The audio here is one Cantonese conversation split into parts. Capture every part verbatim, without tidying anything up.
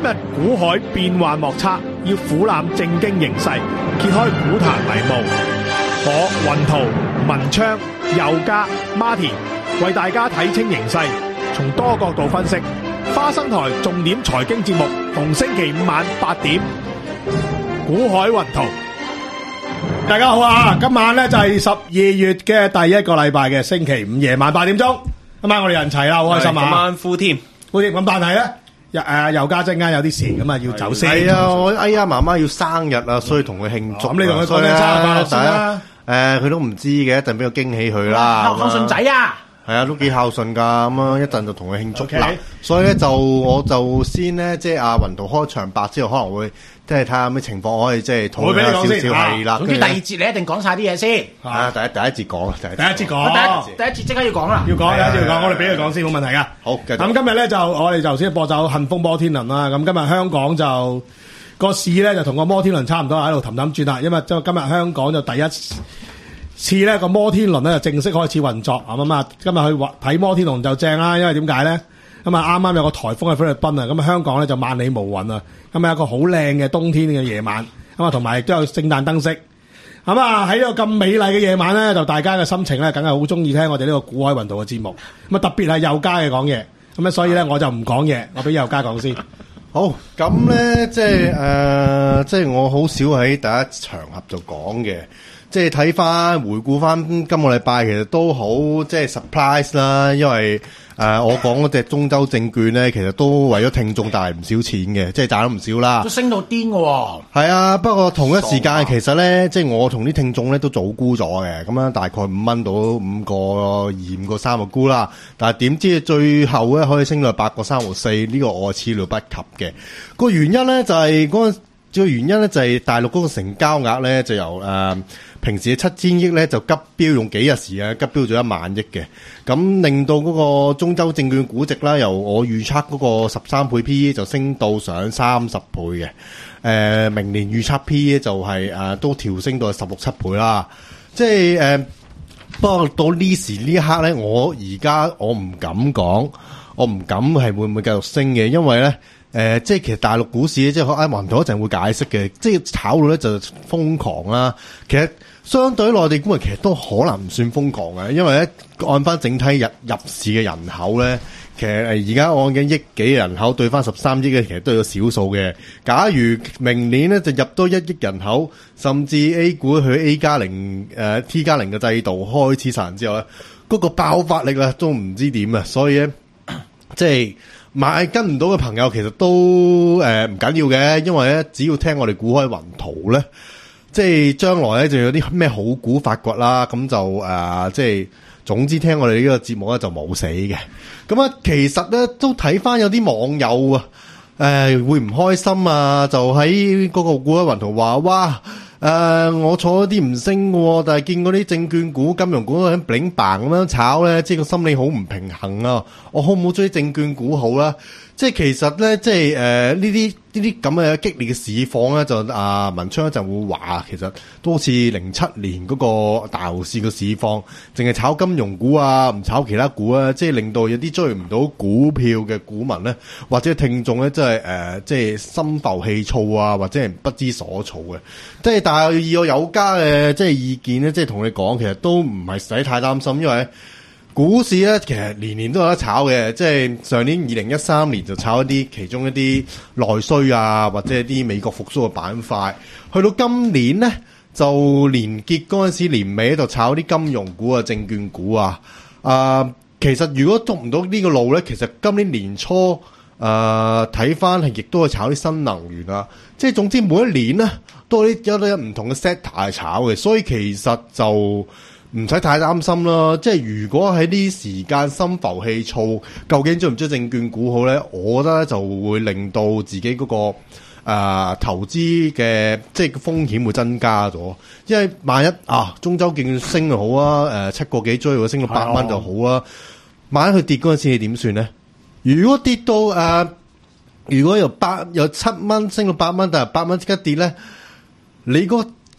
今日股海變幻莫測，要俯覽正經形勢，揭開股壇迷霧。我雲圖、文昌、佑嘉、Martin 為大家睇清形勢，從多角度分析。花生台重點財經節目，逢星期五晚八點，股海雲圖。大家好啊！今晚咧就係十二月嘅第一個禮拜嘅星期五夜晚八點鐘，今晚我哋人齊啦，好開心啊！ 今晚呼添， 呼添咁，但係咧。誒又家陣間有啲事咁啊，要走先。 係啊，我哎呀媽媽要生日啊，所以同佢慶祝。 咁你同佢講聲生日快樂先啦。 誒，佢都唔知嘅，一陣俾個驚喜佢啦。 孝順仔啊！ 係啊，都幾孝順㗎，咁啊一陣就同佢慶祝。 嗱 Okay.，所以咧就我就先咧，即係阿雲圖開場白之後，可能會即係睇下咩情況，我可以即係討論下少少係啦。 總之第二節你一定講晒啲嘢先。 啊，第一第一節講，第一節講， 第一第一節即刻要講啦。 要講，第一節要講，我哋俾佢講先，冇問題噶。 好，繼續。 咁今日咧就我哋就先播走幸豐摩天輪啦。咁今日香港就個市咧就同個摩天輪差唔多喺度氹氹轉啦，因為即係今日香港就第一次咧個摩天輪咧就正式開始運作咁啊！今日去睇摩天輪就正啦，因為點解咧？咁啊啱啱有個颱風喺菲律賓啊，咁啊香港咧就萬里無雲啊！咁啊有個好靚嘅冬天嘅夜晚，咁啊同埋亦都有聖誕燈飾。咁啊喺呢個咁美麗嘅夜晚咧，就大家嘅心情咧，梗係好中意聽我哋呢個股海雲圖嘅節目。咁啊特別係佑嘉嘅講嘢，咁啊所以咧我就唔講嘢，我俾佑嘉講先。 好，咁咧即係誒，即係我好少喺第一場合就講嘅。即係睇翻回顧翻今個禮拜，其實都好即係 surprise 啦，因為誒、呃、我講嗰隻中州證券咧，其實都為咗聽眾帶嚟唔少錢嘅，即係賺咗唔少啦。 都升到癲嘅喎。 係啊，不過同一時間其實咧，即係我同啲聽眾咧都早沽咗嘅，咁樣大概五蚊到五個二五個三個沽啦。但係點知最後咧可以升到八個三毫四，呢個我始料不及嘅。個原因咧就係嗰個主要原因咧就係大陸嗰個成交額咧就由誒、呃、平時嘅七千億咧就急飆，用幾日時間急飆咗一萬億嘅，咁令到嗰個中州證券估值啦，由我預測嗰個十三倍 P E 就升到上三十倍嘅，誒、呃、明年預測 P E 就係、是、誒、呃、都調升到十六七倍啦，即係誒、呃、不過到呢時呢一刻咧，我而家我唔敢講，我唔敢係會唔會繼續升嘅，因為咧。誒、呃，即係其實大陸股市咧，即係阿雲圖一陣會解釋嘅，即係炒到咧就瘋狂啦。其實相對內地股民其實都可能唔算瘋狂嘅，因為咧按翻整體入入市嘅人口咧，其實誒而家按緊億幾人口對翻十三億嘅，其實都有少數嘅。假如明年咧就入多一億人口，甚至 A 股去 A 加零誒 T 加零嘅制度開始實行之後咧，嗰、那個爆發力啊都唔知點啊，所以咧即係。買跟唔到嘅朋友其實都誒唔緊要嘅，因為咧只要聽我哋股海雲圖咧，即係將來咧就有啲咩好股發掘啦，咁就誒、呃、即係總之聽我哋呢個節目咧就冇死嘅。咁啊，其實咧都睇翻有啲網友啊，誒、呃、會唔開心啊，就喺嗰個股海雲圖話哇。誒、呃，我坐咗啲唔升嘅，但係見嗰啲證券股、金融股喺 bling bang 咁樣炒咧，即係個心理好唔平衡啊！我好唔好追證券股好啦？即係其實咧，即係誒呢啲呢啲咁嘅激烈嘅市況咧，就啊文昌一陣會話，其實都好似零七年嗰個大牛市嘅市況，淨係炒金融股啊，唔炒其他股啊，即係令到有啲追唔到股票嘅股民咧，或者聽眾咧，即係誒，即係心浮氣躁啊，或者係不知所措嘅。即係但係以我有家嘅即係意見咧，即係同你講，其實都唔係使太擔心，因為股市咧，其實年年都有得炒嘅，即係上年二零一三年就炒一啲其中一啲內需啊，或者一啲美國復甦嘅板塊。去到今年咧，就年結嗰陣時年尾就炒啲金融股啊、證券股啊。啊、呃，其實如果捉唔到呢個路咧，其實今年年初誒睇翻係亦都係炒啲新能源啊。即係總之每一年咧都有啲有啲唔同嘅 sector 去炒嘅，所以其實就唔使太擔心啦，即係如果喺呢時間心浮氣躁，究竟追唔追證券股好咧？我覺得就會令到自己嗰、那個誒、呃、投資嘅即係風險會增加咗，因為萬一啊中州證券升就好啊，誒、呃、七個幾追，如果升到八蚊就好啊。萬一佢跌嗰陣時，你點算咧？如果跌到誒、呃，如果由八由七蚊升到八蚊，但係八蚊即刻跌咧，你嗰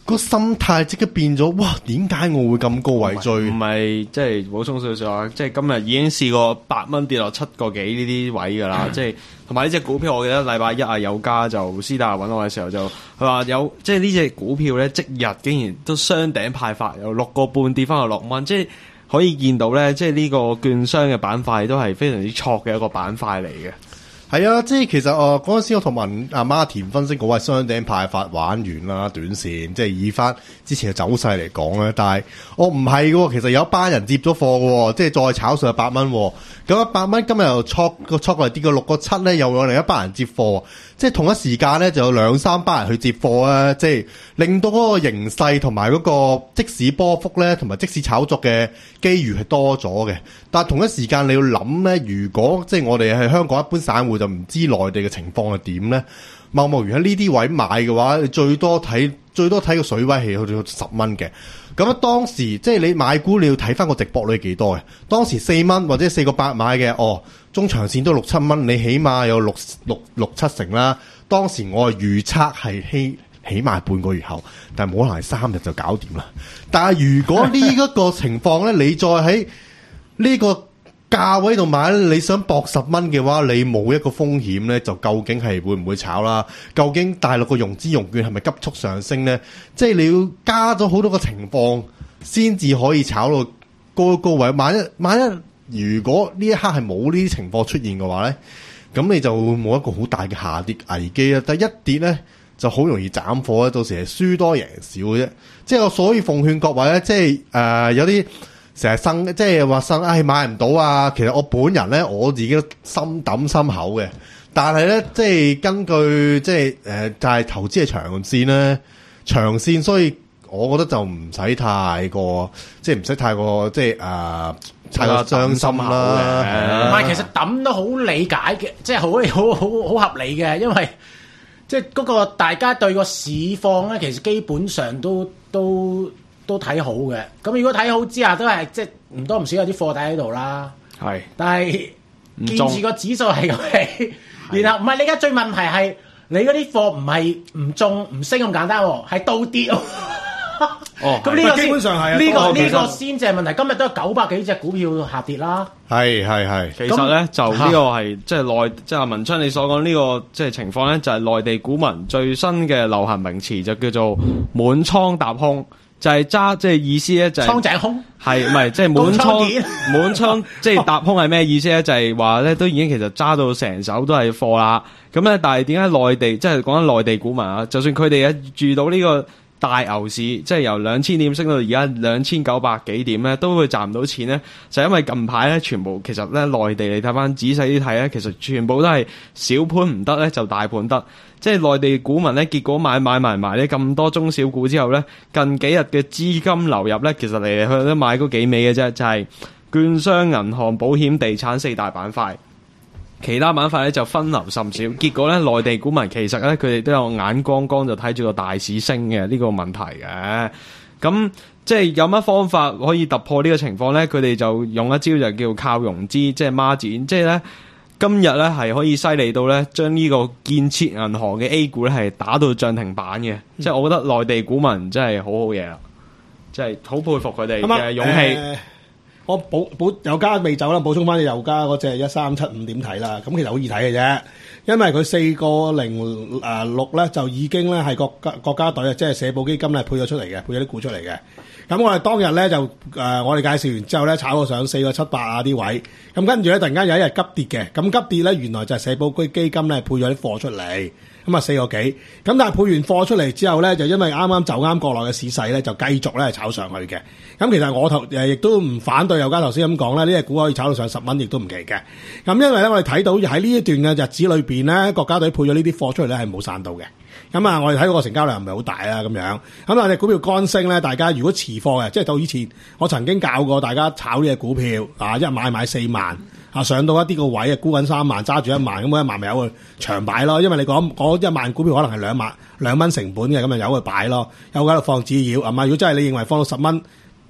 個心態即刻變咗，哇！點解我會咁高位追？ 唔係即係補充少少啊！即係今日已經試過八蚊跌落七個幾呢啲位㗎啦，即係同埋呢隻股票，我記得禮拜一啊有家就私底下揾我嘅時候就佢話有，即係呢隻股票咧即日竟然都雙頂派發，由六個半跌翻去六蚊，即係可以見到咧，即係呢個券商嘅板塊都係非常之錯嘅一個板塊嚟嘅。 係啊，即係其實誒嗰陣時我同文阿媽田分析嗰位雙頂派發玩完啦，短線即係以翻之前嘅走勢嚟講咧，但係我唔係嘅，其實有一班人接咗貨嘅，即係再炒上去八蚊，咁一百蚊今日又挫個挫過嚟跌個六個七咧，又有另一班人接貨，即係同一時間咧就有兩三班人去接貨啊，即係令到嗰個形勢同埋嗰個即使波幅咧，同埋即使炒作嘅機遇係多咗嘅。但係同一時間你要諗咧，如果即係我哋係香港一般散戶就唔知內地嘅情況係點咧，貿貿然喺呢啲位買嘅話，你最多睇最多睇個水位係去到十蚊嘅。咁啊，當時即係你買股你要睇翻個值博率幾多嘅？當時四蚊或者四個八買嘅，哦，中長線都六七蚊，你起碼有六六六七成啦。當時我係預測係起起碼半個月後，但係冇可能係三日就搞掂啦。但係如果呢一個情況咧，你再喺呢個價位度買，你想搏十蚊嘅話，你冇一個風險咧，就究竟係會唔會炒啦？究竟大陸個融資融券係咪急速上升咧？即係你要加咗好多個情況，先至可以炒到高高位。萬一萬一如果呢一刻係冇呢啲情況出現嘅話咧，咁你就冇一個好大嘅下跌危機啦。但一跌咧就好容易斬貨咧，到時係輸多贏少嘅啫。即係我所以奉勸各位咧，即係誒、呃、有啲。成日生即係話生，唉、哎、買唔到啊！其實我本人咧，我自己都心抌心口嘅。但係咧，即係根據即係誒、呃，就係、是、投資係長線咧，長線，所以我覺得就唔使太過，即係唔使太過，即係誒、呃，太過傷心啦。 唔係，其實抌都好理解嘅，即係好好好好合理嘅，因為即係嗰個大家對個市況咧，其實基本上都都。都睇好嘅，咁如果睇好之下都係即係唔多唔少有啲貨底喺度啦。係，但係見住個指數係咁起，然後唔係你而家最問題係你嗰啲貨唔係唔中唔升咁簡單喎，係倒跌喎。哦，咁呢個基本上係呢個呢個先至係問題。今日都有九百幾隻股票下跌啦。係係係， 其實咧就呢個係即係內即係阿文昌你所講呢個即係情況咧，就係內地股民最新嘅流行名詞就叫做滿倉踏空。就係揸，即係意思咧，就係倉井空，係唔係即係滿倉滿倉，即係踏空係咩意思咧？就係話咧，都已經其實揸到成手都係貨啦。咁咧，但係點解內地即係講緊內地股民啊？就算佢哋一遇到呢個大牛市，即係由兩千點升到而家兩千九百幾點咧，都會賺唔到錢咧。就係因為近排咧，全部其實咧內地你睇翻仔細啲睇咧，其實全部都係小盤唔得咧，就大盤得。即係內地股民咧，結果買買埋埋咧咁多中小股之後咧，近幾日嘅資金流入咧，其實嚟嚟去去都買嗰幾味嘅啫，就係、是、券商、銀行、保險、地產四大板塊，其他板塊咧就分流甚少。結果咧，內地股民其實咧佢哋都有眼光光就睇住個大市升嘅呢、這個問題嘅。咁即係有乜方法可以突破呢個情況咧？佢哋就用一招就叫靠融資，即係孖展，即係咧。今日咧係可以犀利到咧，將呢個建設銀行嘅 A 股咧係打到漲停板嘅，嗯、即係我覺得內地股民真係好好嘢啦，即係好佩服佢哋嘅勇氣。 呃、我補補油價未走啦，補充翻隻油價嗰隻一三七五點睇啦。咁其實好易睇嘅啫，因為佢四個零誒六咧就已經咧係國家國家隊啊，即係社保基金咧配咗出嚟嘅，配咗啲股出嚟嘅。咁我哋當日咧就誒、呃，我哋介紹完之後咧，炒到上四個七八啊啲位，咁跟住咧突然間有一日急跌嘅，咁急跌咧原來就係社保基金咧配咗啲貨出嚟，咁啊四個幾，咁但係配完貨出嚟之後咧，就因為啱啱就啱國內嘅市勢咧，就繼續咧炒上去嘅。咁其實我頭誒亦都唔反對，有家頭先咁講咧，呢隻股可以炒到上十蚊，亦都唔奇嘅。咁因為咧我哋睇到喺呢一段嘅日子裏邊咧，國家隊配咗呢啲貨出嚟咧係冇散到嘅。咁啊，我哋睇個成交量唔係好大啦，咁樣。咁但係隻股票乾升咧，大家如果持貨嘅，即係到以前我曾經教過大家炒呢隻股票啊，一買買四萬啊，上到一啲個位啊，沽緊三萬，揸住一萬，咁嗰一萬咪有個長擺咯。因為你講嗰一萬股票可能係兩萬兩蚊成本嘅，咁咪有個擺咯，有喺度放紙鷂。係嘛？如果真係你認為放到十蚊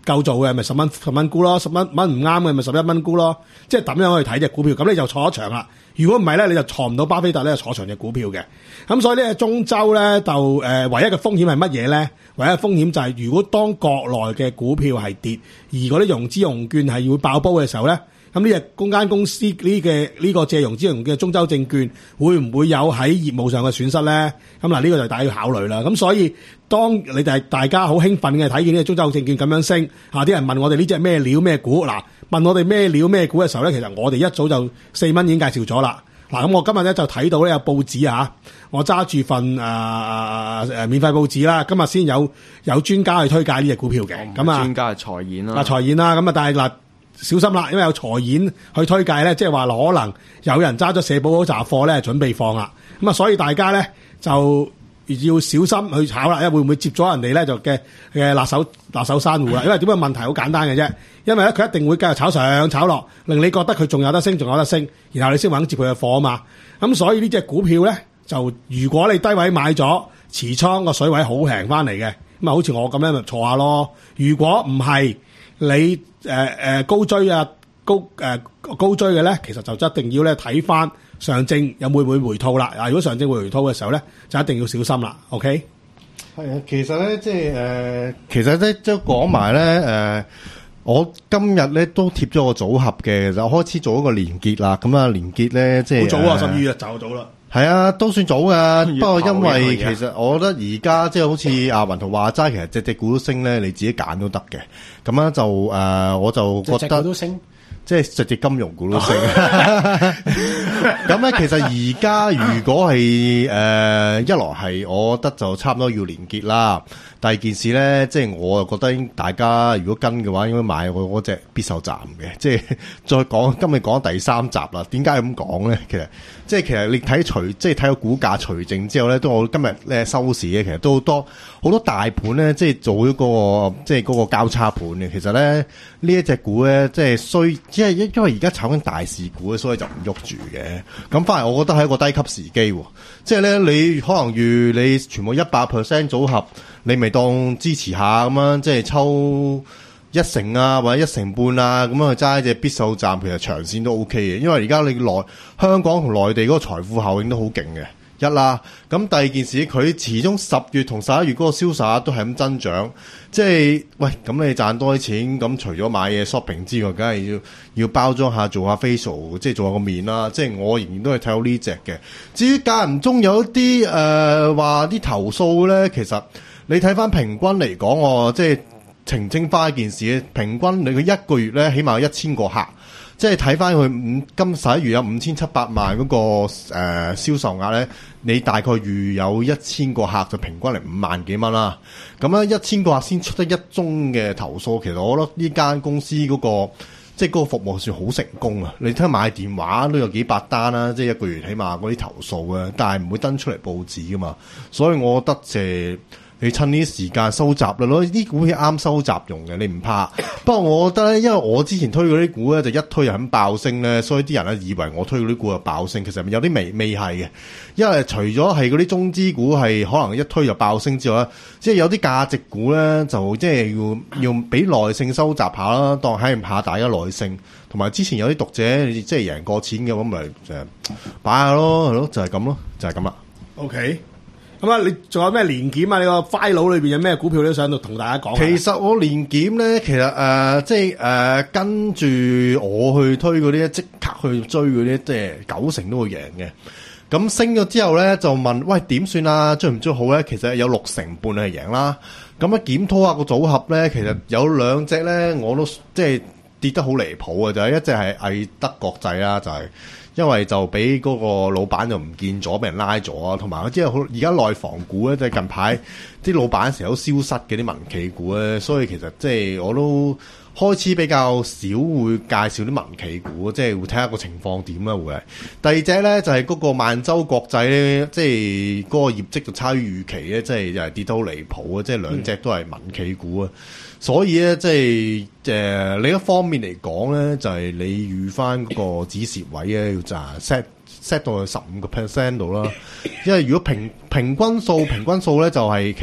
夠做嘅咪十蚊十蚊沽咯，十蚊蚊唔啱嘅咪十一蚊沽咯，即係咁樣去睇隻股票，咁你就坐一場啦。如果唔係咧，你就坐唔到巴菲特咧坐長隻股票嘅。咁所以呢，中州咧就誒、呃、唯一嘅風險係乜嘢咧？唯一嘅風險就係如果當國內嘅股票係跌，而嗰啲融資融券係會爆煲嘅時候咧，咁呢隻公間公司呢嘅呢個借融資融嘅中州證券會唔會有喺業務上嘅損失咧？咁嗱呢個就大家要考慮啦。咁所以當你哋大家好興奮嘅睇見呢隻中州證券咁樣升，嚇啲人問我哋呢隻咩料咩股嗱？問我哋咩料咩股嘅時候咧，其實我哋一早就四蚊已經介紹咗啦。嗱，咁我今日咧就睇到咧有報紙啊，我揸住份誒誒誒免費報紙啦。今日先有有專家去推介呢隻股票嘅，咁啊專家係財演啦， 啊財演啦，咁啊但係嗱小心啦，因為有財演去推介咧，即係話可能有人揸咗社保嗰紮貨咧準備放啦，咁啊所以大家咧就要小心去炒啦，因為會唔會接咗人哋咧就嘅嘅辣手辣手珊瑚啦？因為點解問題好簡單嘅啫，因為咧佢一定會繼續炒上炒落，令你覺得佢仲有得升，仲有得升，然後你先肯接佢嘅貨啊嘛。咁所以呢隻股票咧，就如果你低位買咗持倉個水位好平翻嚟嘅，咁啊好似我咁樣咪坐下咯。如果唔係你誒誒、呃、高追啊高誒、呃、高追嘅咧，其實就一定要咧睇翻上證有會唔會回吐啦。啊，如果上證會回吐嘅時候咧，就一定要小心啦。OK。 係啊，其實咧，即係誒、呃，其實咧，即係講埋咧，誒、呃，我今日咧都貼咗個組合嘅，就開始做一個連結啦。咁啊，連結咧，即係好早啊，十二月就早啦。 係啊，都算早噶。不過因為月頭其實我覺得而家即係好似阿雲圖話齋，其實隻隻股都升咧，你自己揀都得嘅。咁啊就誒、呃，我就覺得隻隻股都升。 即係實隻金融股都升，咁咧其實而家如果係誒、呃、一來係，我覺得就差唔多要連結啦。第二件事咧，即係我又覺得大家如果跟嘅話，應該買我嗰隻必瘦站嘅。即係再講今日講第三集啦。點解咁講咧？其實即係其實你睇除即係睇個股價除淨之後咧，都我今日咧收市嘅，其實都好多好多大盤咧，即係做咗、嗰個即係嗰個交叉盤嘅。其實咧呢一隻股咧，即係衰，即係因因為而家炒緊大市股，所以就唔喐住嘅。咁反而我覺得係一個低級時機喎。即係咧，你可能預你全部一百 percent 組合，你咪當支持下咁樣，即係抽一成啊，或者一成半啊，咁樣去揸一隻必瘦站，其實長線都 OK 嘅。因為而家你內香港同內地嗰個財富效應都好勁嘅。一啦，咁第二件事，佢始終十月同十一月嗰個銷售額都係咁增長，即係喂，咁你賺多啲錢，咁除咗買嘢 shopping 之外，梗係要要包裝下，做下 facial，即係做下個面啦。即係我仍然都係睇到呢隻嘅。至於間唔中有啲誒話啲投訴咧，其實你睇翻平均嚟講，我即係澄清翻一件事咧，平均你佢一個月咧起碼有一千個客。即係睇翻佢五今十一月有五千七百萬嗰、那個誒、呃、銷售額咧，你大概預有一千個客就平均嚟五萬幾蚊啦。咁咧一千個客先出得一宗嘅投訴，其實我覺得呢間公司嗰、那個即係嗰個服務算好成功啊！你睇下買電話都有幾百單啦，即係一個月起碼嗰啲投訴啊，但係唔會登出嚟報紙噶嘛，所以我覺得誒。你趁呢啲時間收集啦，攞啲股票啱收集用嘅，你唔怕。不過我覺得咧，因為我之前推嗰啲股咧，就一推就肯爆升咧，所以啲人咧以為我推嗰啲股就爆升，其實有啲未未係嘅。因為除咗係嗰啲中資股係可能一推就爆升之外咧，即係有啲價值股咧就即係要要俾耐性收集下啦，當係唔下大家耐性。同埋之前有啲讀者即係贏過錢嘅咁咪就擺下咯，係咯，就係咁咯，就係咁啦。 OK。咁啊，你仲有咩連檢啊？你個 file 裏邊有咩股票都想同大家講？ 其實我連檢咧，其實誒、呃，即係誒、呃，跟住我去推嗰啲，即刻去追嗰啲，即係九成都會贏嘅。咁升咗之後咧，就問喂點算啊？追唔追好咧？其實有六成半係贏啦。咁啊，檢討下個組合咧，其實有兩隻咧，我都即係跌得好離譜啊！就係、是、一隻係毅德國際啦，就係、是。因為就俾嗰個老闆就唔見咗，俾人拉咗啊，同埋即係好而家內房股咧，即係近排啲老闆成日都消失嘅啲民企股咧，所以其實即係我都開始比較少會介紹啲民企股，即係會睇下個情況點啦，會係。第二隻咧就係、是、嗰個萬洲國際咧，即係嗰個業績就差於預期咧，即係又係跌得好離譜啊！即係兩隻都係民企股啊。所以咧，即係誒、呃、另一方面嚟講咧，就係、是、你預翻嗰個止蝕位咧，要就 set set 到去十五個 percent 度啦。因為如果平平均數平均數咧，就係、是、其實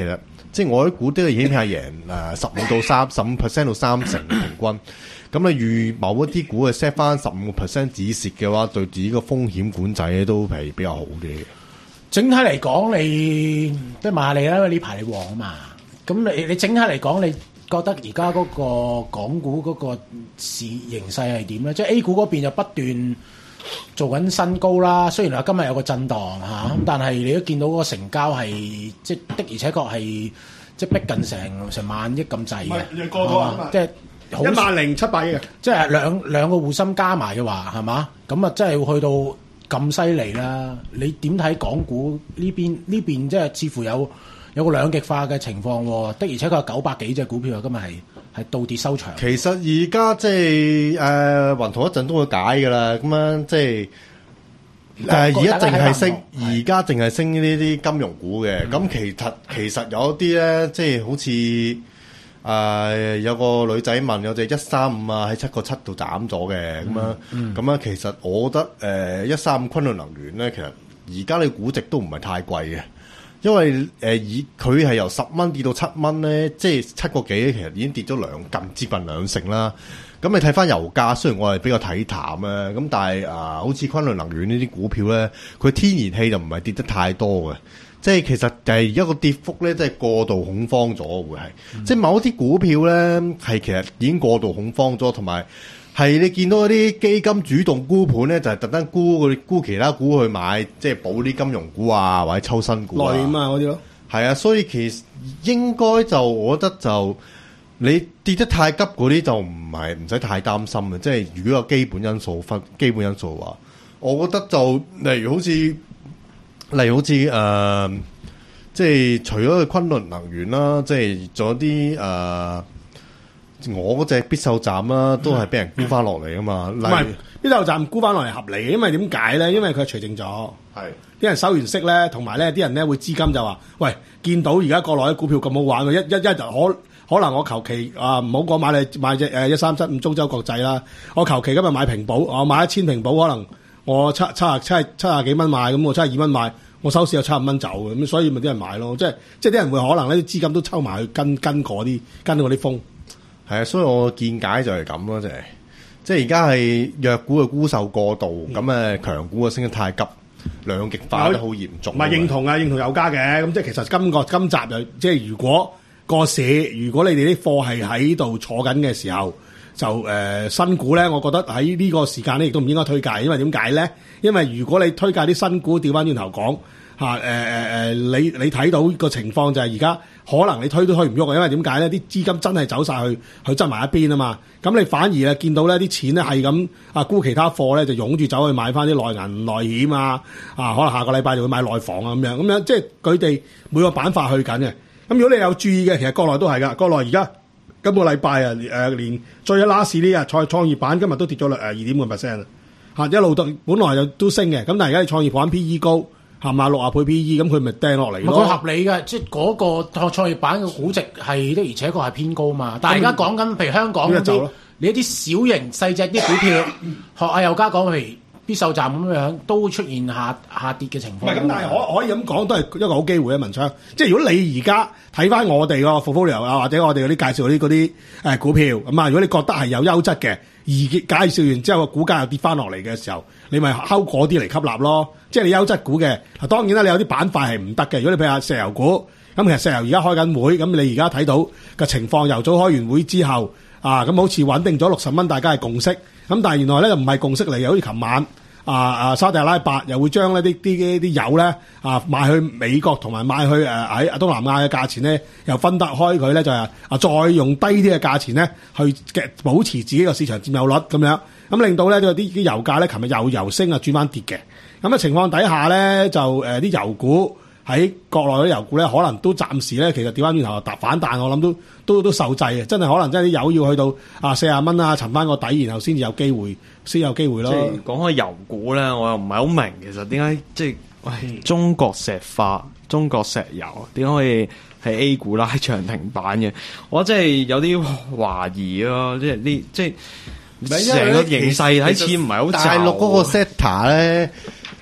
即係我啲股都已經係贏誒十五到三十五 percent 到三成平均。咁你預某一啲股係 set 翻十五個 percent 止蝕嘅話，對自己個風險管制咧都係比較好嘅。 整體嚟講，你即係問下你啦，因為呢排你旺啊嘛。咁你你整體嚟講，你覺得而家嗰個港股嗰個市形勢係點咧？即係 A 股嗰邊就不斷做緊新高啦。雖然話今日有個震盪嚇，咁、嗯、但係你都見到嗰個成交係即係的而且確係即係逼近成成萬億咁滯嘅， 過咗啊！ 即係一萬零七百億嘅， 即係兩兩個滬深加埋嘅話，係嘛？咁啊，真係去到咁犀利啦！你點睇港股呢邊呢邊？即係似乎有有個兩極化嘅情況喎。的而且確有九百幾隻股票啊，今日係係倒跌收場。 其實而家即係誒雲圖一陣都會解㗎啦。咁樣即係誒而家淨係升，而家淨係升呢啲金融股嘅。咁、嗯、其實其實有啲咧，即係好似。誒、呃、有個女仔問有隻一三五啊喺七個七度斬咗嘅咁樣，咁、嗯、樣其實我覺得誒一三五昆侖能源咧，其實而家你估值都唔係太貴嘅，因為誒、呃、以佢係由十蚊跌到七蚊咧，即係七個幾，其實已經跌咗兩近接近兩成啦。咁你睇翻油價，雖然我係比較睇淡啊，咁但係啊、呃，好似昆侖能源呢啲股票咧，佢天然氣就唔係跌得太多嘅。即係其實就係一個跌幅咧，即係過度恐慌咗，會係、嗯、即係某啲股票咧係其實已經過度恐慌咗，同埋係你見到嗰啲基金主動沽盤咧，就係特登沽嗰啲沽其他股去買，即係補啲金融股啊，或者抽新股啊，內險啊嗰啲咯。係啊，所以其實應該就我覺得就你跌得太急嗰啲就唔係唔使太擔心嘅。即係如果有基本因素分基本因素嘅話，我覺得就例如好似。例如好似誒、呃，即係除咗昆侖能源啦，即係仲有啲誒、呃，我嗰隻必瘦站啦，都係俾人沽翻落嚟啊嘛。唔係必瘦站沽翻落嚟合理嘅，因為點解咧？因為佢係除淨咗，係啲人收完息咧，同埋咧啲人咧會資金就話：喂，見到而家國內啲股票咁好玩，一一一就可可能我求其啊唔好講買你買隻誒一三七五中州國際啦，我求其今日買平保，我買一千平保可能。我七七啊七七啊幾蚊買，咁我七啊二蚊買，我收市有七十蚊走嘅，咁所以咪啲人買咯，即係即係啲人會可能呢啲資金都抽埋去跟跟嗰啲跟嗰啲風， 係啊，所以我見解就係咁咯，就係即係而家係弱股嘅沽售過度，咁誒強股嘅升得太急，兩極化得好嚴重。唔係認同啊，認同有加嘅，咁即係其實今個今集就即係如果個市，如果你哋啲貨係喺度坐緊嘅時候。就誒、呃、新股咧，我覺得喺呢個時間咧，亦都唔應該推介，因為點解咧？因為如果你推介啲新股，調翻轉頭講嚇誒誒誒，你你睇到個情況就係而家可能你推都推唔喐啊，因為點解咧？啲資金真係走晒去去執埋一邊啊嘛，咁你反而啊見到咧啲錢咧係咁啊沽其他貨咧，就湧住走去買翻啲內銀內險啊啊，可能下個禮拜就會買內房啊咁樣，咁樣即係佢哋每個板塊去緊嘅。咁如果你有注意嘅，其實國內都係噶，國內而家。今個禮拜啊，誒、呃、連最一拉市呢日創創業板今日都跌咗誒二點五個 percent 啦，一路都本來就都升嘅，咁但係而家創業板 P E 高，係嘛六十倍 P E，咁佢咪掟落嚟咯？ 佢合理嘅，即係嗰個創創業板嘅估值係的，而且確係偏高嘛。但係而家講緊譬如香港嗰啲，你一啲小型細隻啲股票，學阿佑嘉講譬如。必瘦站咁樣都出現下下跌嘅情況。唔係咁，但係可可以咁講，都係一個好機會啊！文昌，即係如果你而家睇翻我哋個 portfolio 啊，或者我哋嗰啲介紹嗰啲嗰啲誒股票咁啊，如果你覺得係有優質嘅，而介紹完之後個股價又跌翻落嚟嘅時候，你咪睺嗰啲嚟吸納咯。即係你優質股嘅嗱，當然啦，你有啲板塊係唔得嘅。如果你譬如話石油股，咁其實石油而家開緊會，咁你而家睇到嘅情況，由早開完會之後啊，咁好似穩定咗六十蚊，大家係共識。咁但係原來咧就唔係共識嚟嘅，好似琴晚。啊啊！沙特阿拉伯又會將呢啲啲啲油咧啊賣去美國同埋賣去誒喺東南亞嘅價錢咧，又分得開佢咧就係啊再用低啲嘅價錢咧去嘅保持自己個市場佔有率咁樣，咁令到咧啲啲油價咧琴日又由升啊轉翻跌嘅，咁嘅情況底下咧就誒啲、呃、油股喺國內啲油股咧可能都暫時咧其實調翻轉頭搭反彈，我諗都都都受制嘅，真係可能真係啲油要去到啊四十蚊啊沉翻個底，然後先至有機會。先有機會咯。即係講開油股咧，我又唔係好明，其實點解即係喂中國石化、中國石油點解可以喺 A 股拉漲停板嘅？我真係有啲懷疑咯，即係呢即係成個形勢睇似唔係好。大陸嗰個 sector 咧，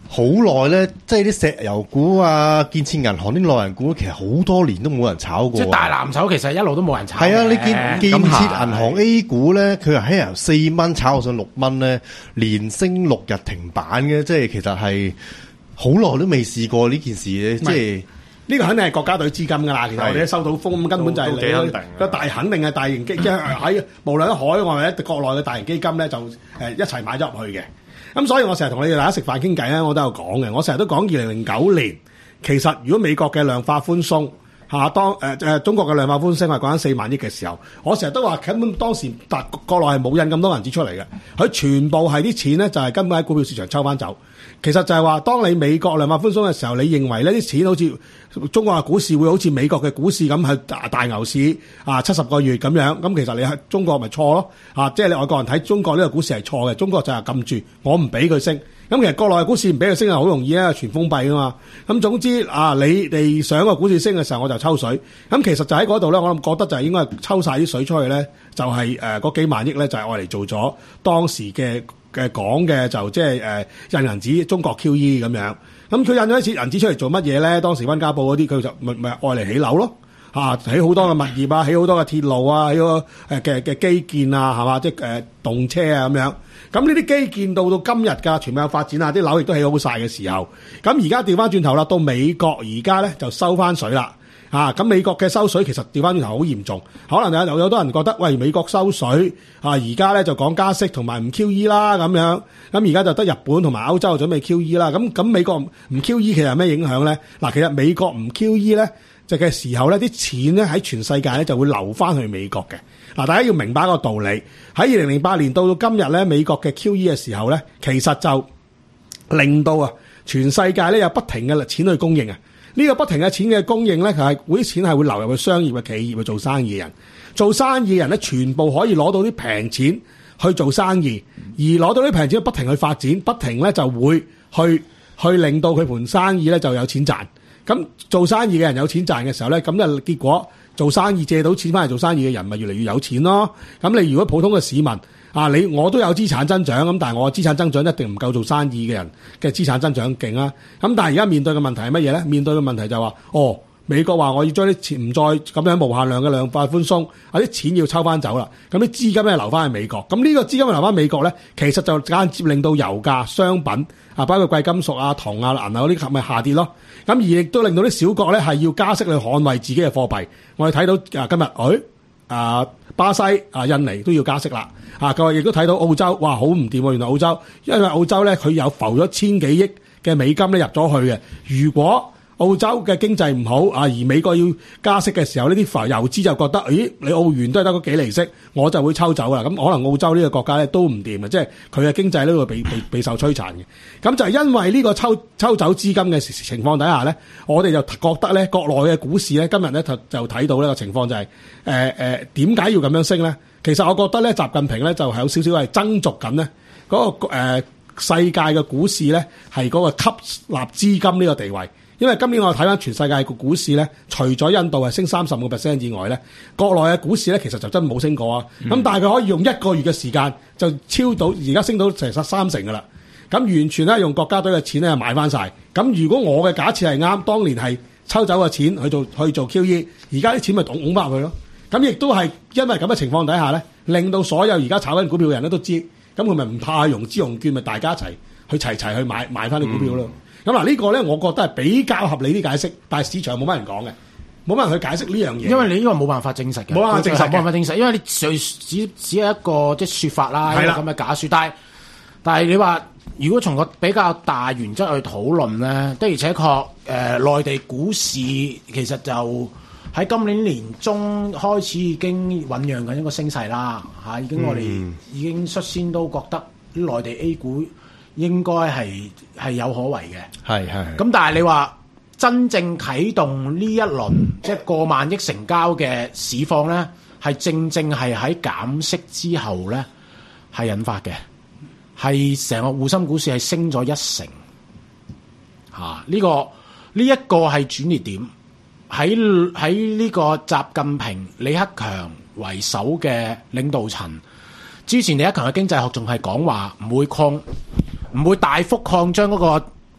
好耐咧，即係啲石油股啊、建設銀行啲內銀股，其實好多年都冇人炒過。 即係大藍籌，其實一路都冇人炒。 係啊，你見建設銀行 A 股咧，佢係喺由四蚊炒到上六蚊咧，連升六日停板嘅，即係其實係好耐都未試過呢件事嘅，即係。 呢個肯定係國家隊資金㗎啦，其實我哋一收到風咁根本就係你個大肯定係大型基，即係喺無論喺海外或者國內嘅大型基金咧，就誒一齊買咗入去嘅。咁所以我成日同你哋大家食飯傾偈咧，我都有講嘅。我成日都講二零零九年，其實如果美國嘅量化寬鬆嚇當誒誒、呃、中國嘅量化寬鬆係講緊四萬億嘅時候，我成日都話根本當時達國內係冇印咁多銀紙出嚟嘅，佢全部係啲錢咧就係、是、根本喺股票市場抽翻走。其實就係話，當你美國量化寬鬆嘅時候，你認為呢啲錢好似中國嘅股市會好似美國嘅股市咁係大大牛市啊七十個月咁樣，咁其實你係中國咪錯咯啊！即係你外國人睇中國呢個股市係錯嘅，中國就係撳住我唔俾佢升。咁其實國內嘅股市唔俾佢升係好容易啊，全封閉噶嘛。咁總之啊，你哋想個股市升嘅時候，我就抽水。咁其實就喺嗰度咧，我諗覺得就係應該係抽晒啲水出去咧，就係誒嗰幾萬億咧，就係愛嚟做咗當時嘅。嘅講嘅就即係誒印銀紙中國 Q E 咁樣，咁佢印咗一次銀紙出嚟做乜嘢咧？當時溫家寶嗰啲佢就咪咪愛嚟起樓咯，嚇起好多嘅物業啊，起好多嘅鐵路啊，起個誒嘅嘅基建啊，係嘛？即係誒動車啊咁樣。咁呢啲基建到到今日㗎，全面有發展啊，啲樓亦都起好晒嘅時候，咁而家調翻轉頭啦，到美國而家咧就收翻水啦。啊！咁美國嘅收水其實調翻轉頭好嚴重，可能有有好多人覺得，喂，美國收水啊，而家咧就講加息同埋唔 Q E 啦咁樣，咁而家就得日本同埋歐洲準備 Q E 啦，咁咁美國唔 Q E 其實有咩影響咧？嗱，其實美國唔 Q E 咧，就嘅時候咧，啲錢咧喺全世界咧就會流翻去美國嘅。嗱，大家要明白一個道理，喺二零零八年到到今日咧，美國嘅 Q E 嘅時候咧，其實就令到啊全世界咧有不停嘅錢去供應啊。呢個不停嘅錢嘅供應咧，佢係嗰啲錢係會流入去商業嘅企業去做生意嘅人，做生意嘅人咧，全部可以攞到啲平錢去做生意，而攞到啲平錢不停去發展，不停咧就會去去令到佢盤生意咧就有錢賺。咁做生意嘅人有錢賺嘅時候咧，咁就結果做生意借到錢翻嚟做生意嘅人咪越嚟越有錢咯。咁你如果普通嘅市民，啊！你我都有資產增長咁，但係我資產增長一定唔夠做生意嘅人嘅資產增長勁啊！咁但係而家面對嘅問題係乜嘢咧？面對嘅問題就係話，哦，美國話我要將啲錢唔再咁樣無限量嘅量化寬鬆，啊啲錢要抽翻走啦，咁啲資金咧留翻去美國，咁呢個資金留翻美國咧，其實就間接令到油價、商品啊，包括貴金屬啊、銅啊、銀啊嗰啲咪下跌咯。咁而亦都令到啲小國咧係要加息去捍衛自己嘅貨幣。我哋睇到啊，今日誒啊巴西啊、印尼都要加息啦。啊！佢話亦都睇到澳洲，哇，好唔掂喎！原來澳洲，因為澳洲咧，佢有浮咗千幾億嘅美金咧入咗去嘅。如果澳洲嘅經濟唔好啊，而美國要加息嘅時候，呢啲浮游資就覺得，咦，你澳元都係得嗰幾厘息，我就會抽走啦。咁可能澳洲呢個國家咧都唔掂啊，即係佢嘅經濟咧會被被被受摧殘嘅。咁就係因為呢個抽抽走資金嘅情況底下咧，我哋就覺得咧，國內嘅股市咧今日咧就就睇到呢個情況就係誒誒點解要咁樣升咧？其實我覺得咧，習近平咧就係有少少係爭逐緊咧嗰個誒、呃、世界嘅股市咧係嗰個吸納資金呢個地位，因為今年我睇翻全世界個股市咧，除咗印度係升三十五個 percent 以外咧，國內嘅股市咧其實就真冇升過啊。咁、嗯、但係佢可以用一個月嘅時間就超到而家升到成十三成噶啦，咁完全咧用國家隊嘅錢咧買翻晒。咁如果我嘅假設係啱，當年係抽走嘅錢去做去做 Q E， 而家啲錢咪拱拱翻去咯。咁亦都係因為咁嘅情況底下咧，令到所有而家炒緊股票嘅人咧都知，咁佢咪唔怕融資融券，咪大家一齊去齊齊去買買翻啲股票咯。咁嗱、嗯、呢個咧，我覺得係比較合理啲解釋，但係市場冇乜人講嘅，冇乜人去解釋呢樣嘢。 因為你呢個冇辦法證實嘅，冇辦法證實，冇辦法證實，因為你只只只係一個即係説法啦，係啦咁嘅假説。但係但係你話，如果從個比較大原則去討論咧，的而且確誒、呃、內地股市其實就喺今年年中開始已經醖釀緊一個升勢啦，嚇、啊、已經我哋已經率先都覺得內地 A 股應該係係有可為嘅， 係係。咁但係你話真正啟動呢一輪即係過萬億成交嘅市況咧，係正正係喺減息之後咧係引發嘅，係成個滬深股市係升咗一成，嚇、啊、呢、呢個呢一、呢個係轉捩點。喺喺呢個習近平、李克強為首嘅領導層，之前李克強嘅經濟學仲係講話唔會擴，唔會大幅擴張嗰個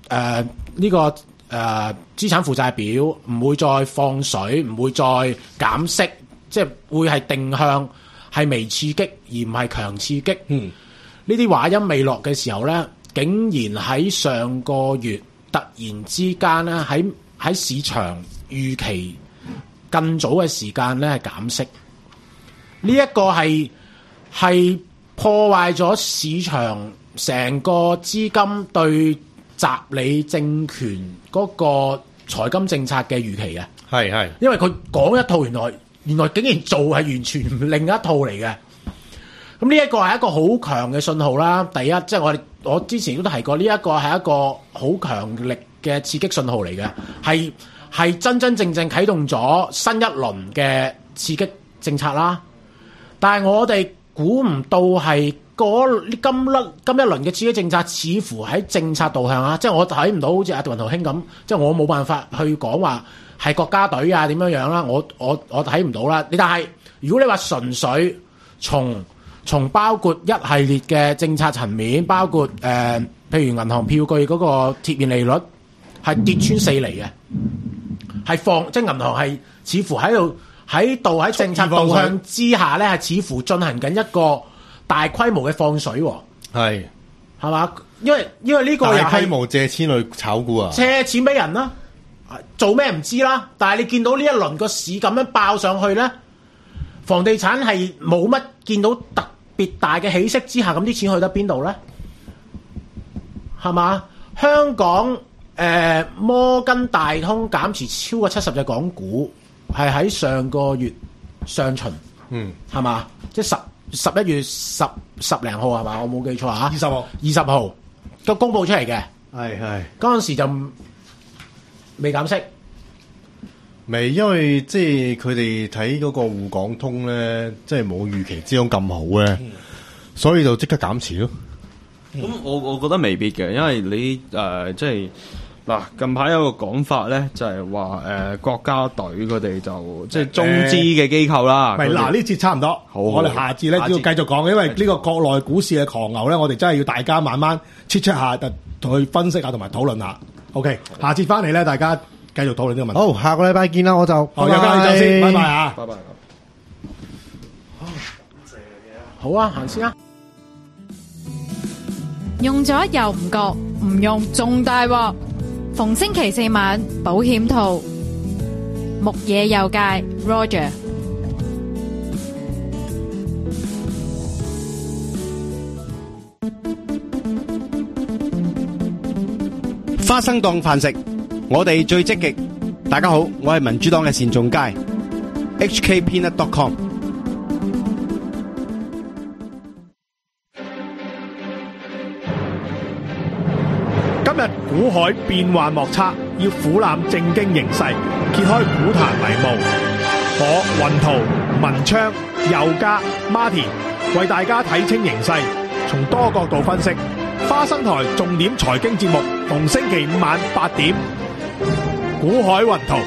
誒呢個誒、呃、資產負債表唔會再放水，唔會再減息，即係會係定向係微刺激而唔係強刺激。 嗯， 呢啲話音未落嘅時候咧，竟然喺上個月突然之間咧，喺喺市場預期更早嘅時間咧係減息。呢、這、一個係係破壞咗市場成個資金對習李政權嗰個財金政策嘅預期嘅。 係係， 因為佢講一套，原來原來竟然做係完全另一套嚟嘅。咁呢一個係一個好強嘅信號啦。第一，即係我哋我之前都提過，呢一個係一個好強力嘅刺激信號嚟嘅，係係真真正正啟動咗新一輪嘅刺激政策啦。但係我哋估唔到係嗰今粒今一輪嘅刺激政策，似乎喺政策導向啊，即係我睇唔到好似阿雲圖兄咁，即係我冇辦法去講話係國家隊啊點樣樣啦，我我我睇唔到啦。你但係如果你話純粹從從包括一系列嘅政策層面，包括誒、呃、譬如銀行票據嗰個貼現利率係跌穿四厘嘅，係放即係銀行係似乎喺度。喺度喺政策導向之下咧，係似乎進行緊一個大規模嘅放水喎。 係係嘛？因為因為呢個又係大規模借錢去炒股啊， 借錢俾人啦，做咩唔知啦。但係你見到呢一輪個市咁樣爆上去咧，房地產係冇乜見到特別大嘅起色之下，咁啲錢去得邊度咧？係嘛？香港誒、呃、摩根大通減持超過七十隻港股。係喺上個月上旬，嗯，係嘛？即係十十一月十十零號係嘛？我冇記錯啊！ 二十號， 二十號個公佈出嚟嘅， 係係嗰陣時就未減息， 未，因為即係佢哋睇嗰個滬港通咧，即係冇預期之中咁好咧，嗯、所以就即刻減持咯。 咁、嗯、我我覺得未必嘅，因為你誒、呃、即係。嗱，近排有個講法咧，就係話誒國家隊佢哋就即係中資嘅機構啦。 係嗱，呢節差唔多， 好， 我哋下節咧要繼續講嘅，因為呢個國內股市嘅狂牛咧，我哋真係要大家慢慢切出下，去分析下同埋討論下。OK，下節翻嚟咧，大家繼續討論呢個問題。 好，下個禮拜見啦，我就好，有交就先，拜拜啊， 拜拜。 好啊，行先啊。 用咗又唔覺，唔用仲大鑊。逢星期四晚保險套木野佑介 Roger。 花生當飯食，我哋最積極。大家好，我係民主黨嘅單仲偕 H K peanut dot com。 今日股海變幻莫測，要俯瞰政經形勢，揭開股壇迷霧。我雲圖、文昌、佑嘉、Martin 為大家睇清形勢，從多角度分析。花生台重點財經節目，逢星期五晚八點，股海雲圖。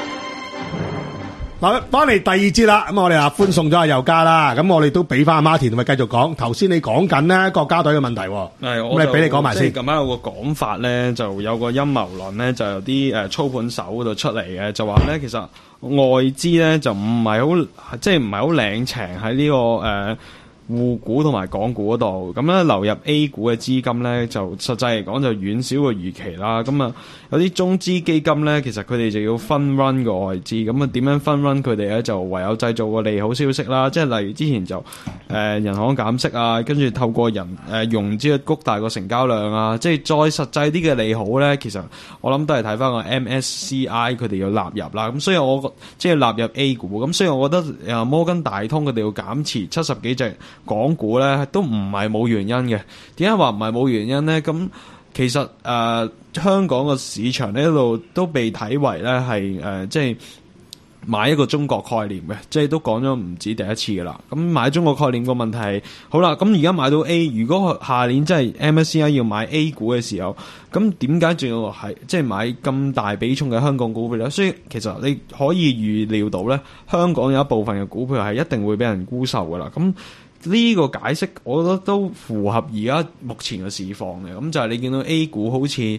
嗱，翻嚟第二節啦，咁我哋啊歡送咗阿佑嘉啦，咁我哋都俾翻阿 Martin 同佢繼續講。頭先你講緊咧國家隊嘅問題， 係咁你俾你講埋先。 咁啱有個講法咧，就有個陰謀論咧，就有啲誒操盤手嗰度出嚟嘅，就話咧其實外資咧就唔係好，即係唔係好領情喺呢個誒。呃滬股同埋港股嗰度，咁咧流入 A 股嘅資金咧，就實際嚟講就遠少過預期啦。咁啊，有啲中資基金咧，其實佢哋就要分 run 個外資，咁啊點樣分 run 佢哋咧？就唯有製造個利好消息啦。即係例如之前就誒、呃、人行減息啊，跟住透過人誒、呃、融資去谷大個成交量啊。即係再實際啲嘅利好咧，其實我諗都係睇翻個 M S C I 佢哋要納入啦。咁所以我即係納入 A 股，咁所以我覺得誒摩根大通佢哋要減持七十幾隻。港股咧都唔係冇原因嘅，點解話唔係冇原因咧？咁其實誒、呃、香港個市場呢一路都被睇為咧係誒即係買一個中國概念嘅，即係都講咗唔止第一次噶啦。咁買中國概念個問題係好啦，咁而家買到 A， 如果下年真係 M S C I 要買 A 股嘅時候，咁點解仲要係即係買咁大比重嘅香港股票咧？所以其實你可以預料到咧，香港有一部分嘅股票係一定會俾人沽售噶啦。咁呢個解釋，我覺得都符合而家目前嘅市況嘅。咁就係你見到 A 股好似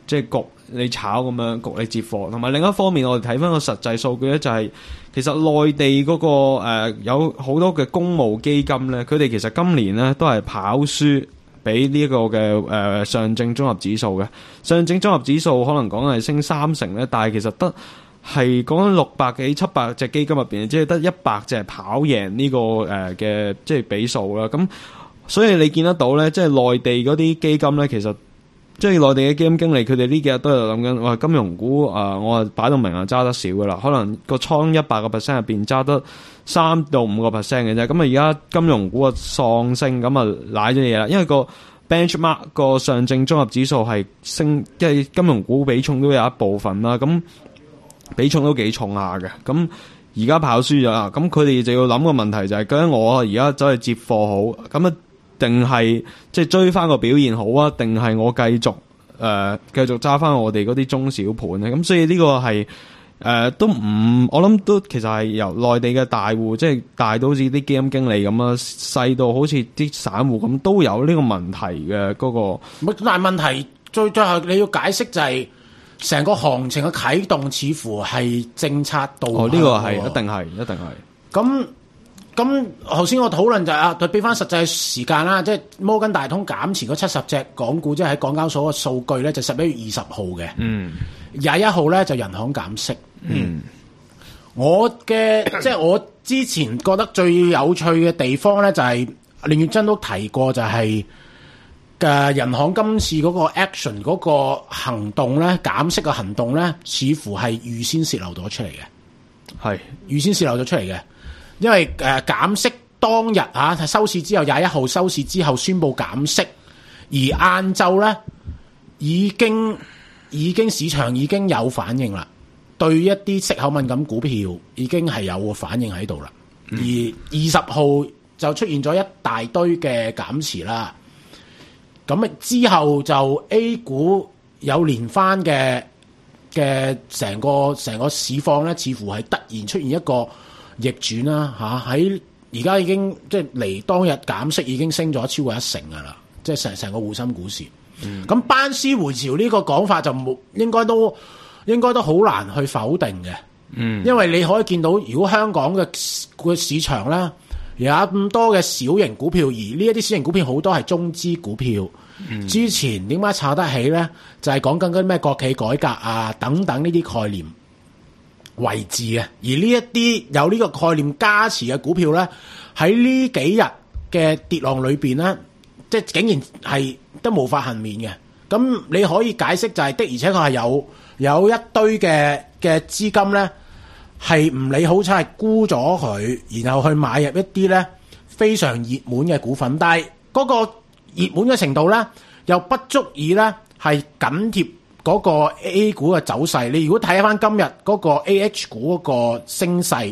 即係焗你炒咁樣焗你接貨。同埋另一方面，我哋睇翻個實際數據咧，就係、是、其實內地嗰、那個、呃、有好多嘅公募基金咧，佢哋其實今年咧都係跑輸俾呢個嘅誒、呃、上證綜合指數嘅。上證綜合指數可能講係升三成咧，但係其實得係講緊六百幾七百隻基金入邊，即係得一百隻跑贏呢、這個誒嘅、呃、即係比數啦。咁所以你見得到咧，即係內地嗰啲基金咧，其實即係內地嘅基金經理，佢哋呢幾日都係諗緊，哇！金融股啊、呃，我係擺到明啊，揸得少噶啦，可能個倉一百個 percent 入邊揸得三到五個 percent 嘅啫。咁啊，而家金融股啊喪升，咁啊瀨咗嘢啦，因為個 benchmark 個上證綜合指數係升，即係金融股比重都有一部分啦，咁比重都幾重下嘅。咁而家跑輸咗啦，咁佢哋就要諗個問題就係、是，究竟我而家走去接貨好，咁啊？定係即係追翻個表現好啊？定係我繼續誒、呃、繼續揸翻我哋嗰啲中小盤咧？咁所以呢個係誒、呃、都唔，我諗都其實係由內地嘅大戶，即係大到好似啲基金經理咁啊，細到好似啲散戶咁，都有呢個問題嘅嗰、那個。 但係問題最最後你要解釋就係、是、成個行情嘅啟動，似乎係政策導向。 哦，呢、這個係一定係，一定係。 咁。咁頭先我討論就係、是、啊，佢俾翻實際時間啦，即係摩根大通減持嗰七十隻港股，即係喺港交所嘅數據咧，就十一月二十號嘅。嗯，廿一號咧就人行減息。嗯，我嘅即係我之前覺得最有趣嘅地方咧，就係連月珍都提過、就是，就係嘅人行今次嗰個 action 嗰個行動咧，減息嘅行動咧，似乎係預先泄漏咗出嚟嘅。係預先泄漏咗出嚟嘅。因為誒、呃、減息當日啊，收市之後廿一號收市之後宣布減息，而晏晝咧已經已經市場已經有反應啦，對一啲息口敏感股票已經係有個反應喺度啦。嗯、而二十號就出現咗一大堆嘅減持啦，咁啊之後就 A 股有連番嘅嘅成個成個市況咧，似乎係突然出現一個逆轉啦嚇，喺而家已經即係嚟當日減息已經升咗超過一成噶啦，即係成成個滬深股市。咁、嗯、班師回朝呢個講法就冇應該都應該都好難去否定嘅。嗯，因為你可以見到，如果香港嘅個市場咧有咁多嘅小型股票，而呢一啲小型股票好多係中資股票。嗯、之前點解炒得起咧？就係講緊嗰啲咩國企改革啊等等呢啲概念位置啊，而呢一啲有呢個概念加持嘅股票咧，喺呢幾日嘅跌浪裏邊咧，即係竟然係都無法幸免嘅。咁你可以解釋就係、是、的，而且確係有有一堆嘅嘅資金咧，係唔理好彩係沽咗佢，然後去買入一啲咧非常熱門嘅股份，但係嗰個熱門嘅程度咧，又不足以咧係緊貼嗰個 A 股嘅走勢。你如果睇翻今日嗰個 A H 股嗰個升勢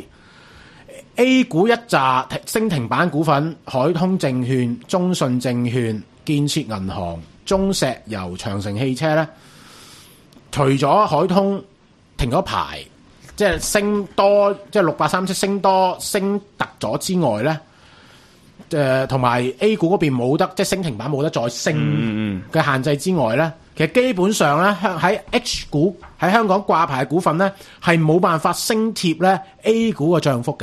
，A 股一紮升停板股份，海通證券、中信證券、建設銀行、中石油、長城汽車咧，除咗海通停咗牌，即係升多，即係六百三七升多升突咗之外咧，誒同埋 A 股嗰邊冇得即係升停板冇得再升嘅限制之外咧。嗯其實基本上咧，喺 H 股喺香港掛牌嘅股份咧，係冇辦法升貼咧 A 股嘅漲幅嘅。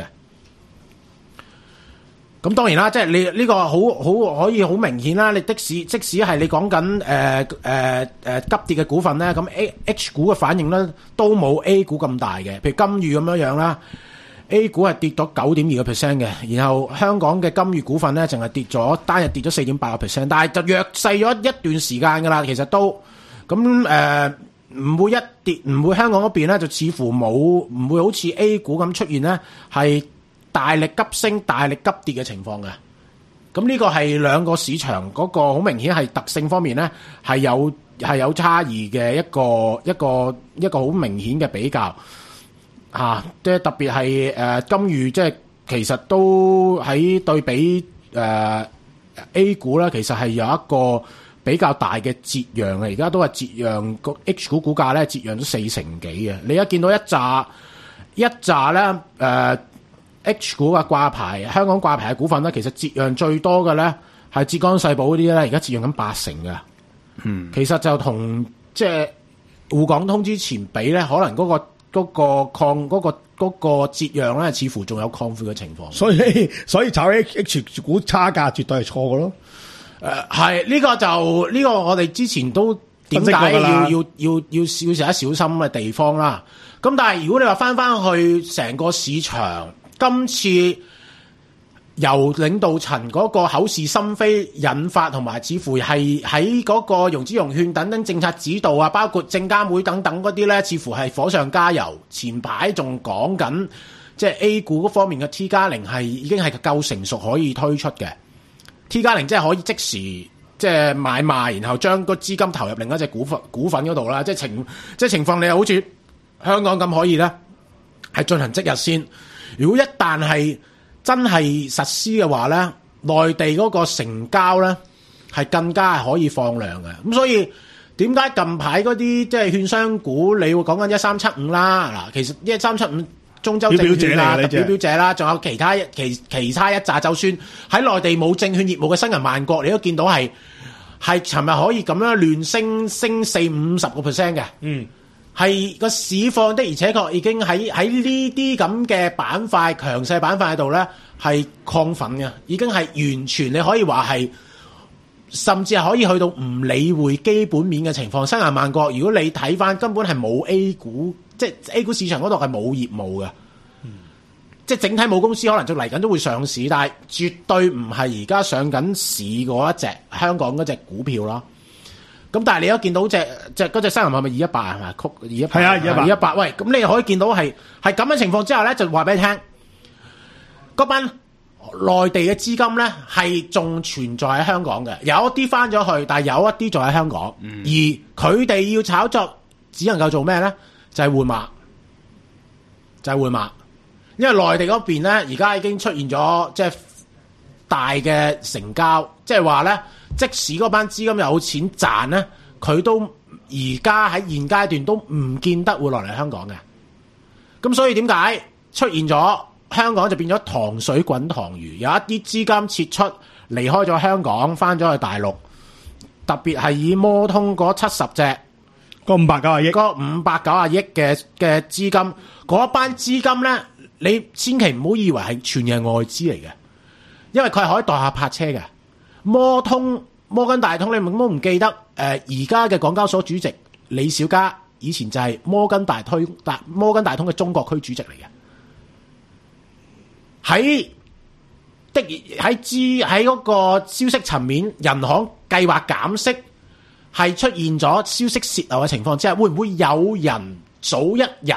咁當然啦，即係你呢個好好可以好明顯啦。你的士即使係你講緊誒誒誒急跌嘅股份咧，咁 A H 股嘅反應咧都冇 A 股咁大嘅。譬如金隅咁樣樣啦 ，A 股係跌咗九點二個 percent 嘅，然後香港嘅金隅股份咧淨係跌咗單日跌咗四點八個 percent， 但係就弱勢咗一段時間㗎啦。其實都咁誒唔會一跌，唔會香港嗰邊咧就似乎冇唔會好似 A 股咁出現咧係大力急升、大力急跌嘅情況嘅。咁呢個係兩個市場嗰個好明顯係特性方面咧係有係有差異嘅一個一個一個好明顯嘅比較嚇，即係特別係誒金隅，即係其實都喺對比誒、呃、A 股咧，其實係有一個比較大嘅折讓嘅，而家都係折讓個 H 股股價咧，折讓咗四成幾嘅。你而家見到一紮一紮咧，誒 H 股嘅掛牌，香港掛牌嘅股份咧，其實折讓最多嘅咧係浙江世寶嗰啲咧，而家折讓緊八成嘅。嗯，其實就同即係滬港通之前比咧，可能嗰、嗰個嗰、嗰個抗嗰、嗰個嗰、嗰個折讓咧，似乎仲有擴闊嘅情況。 所以所以炒 H 股差價絕對係錯嘅咯。 誒係呢個就呢、呢個我哋之前都點解要要要要要小時一小心嘅地方啦。咁但係如果你話翻翻去成個市場，今次由領導層嗰個口是心非引發，同埋似乎係喺嗰個融資融券等等政策指導啊，包括證監會等等嗰啲咧，似乎係火上加油。前排仲講緊，即係 A 股嗰方面嘅 T 加零係已經係夠成熟可以推出嘅。T 加零即係可以即時即係買賣，然後將個資金投入另一隻股份股份嗰度啦。即係情即係情況，你好似香港咁可以咧，係進行即日先。如果一旦係真係實施嘅話咧，內地嗰個成交咧係更加係可以放量嘅。咁所以點解近排嗰啲即係券商股，你會講緊一三七五啦？嗱，其實一三七五中州證券啦、表表者啦，仲有其他其其他一紮，就算喺內地冇證券業務嘅新銀萬國，你都見到係係尋日可以咁樣亂升升四五十個 percent 嘅。嗯。係個市況的，而且確已經喺喺呢啲咁嘅板塊、強勢板塊喺度咧，係亢奮嘅，已經係完全你可以話係，甚至係可以去到唔理會基本面嘅情況。新銀萬國，如果你睇翻根本係冇 A 股，即係 A 股市場嗰度係冇業務嘅，嗯、即係整體冇公司可能就嚟緊都會上市，但係絕對唔係而家上緊市嗰一隻香港嗰隻股票啦。咁但係你都見到隻隻嗰隻新銀係咪二一八係咪？曲二一八係啊，二一八二一八。喂，咁你可以見到係係咁嘅情況之下咧，就話俾你聽，嗰班內地嘅資金咧係仲存在喺香港嘅，有一啲翻咗去，但係有一啲仲喺香港。嗯、而佢哋要炒作，只能夠做咩咧？就係換馬，就係換馬。因為內地嗰邊咧，而家已經出現咗即係大嘅成交，即係話咧。即使嗰班資金有錢賺咧，佢都而家喺現階段都唔見得會落嚟香港嘅。咁所以點解出現咗香港就變咗糖水滾糖魚？有一啲資金撤出離開咗香港，翻咗去大陸。特別係以摩通嗰七十隻， 嗰五百九十億， 嗰五百九十億嘅嘅資金，嗰班資金咧，你千祈唔好以為係全係外資嚟嘅，因為佢係可以代客泊車嘅。摩通摩根大通，你唔好唔記得誒，而家嘅港交所主席李小加以前就係摩根大推大摩根大通嘅中國區主席嚟嘅。喺的喺資喺嗰個消息層面，銀行計劃減息係出現咗消息洩漏嘅情況之下，會唔會有人早一日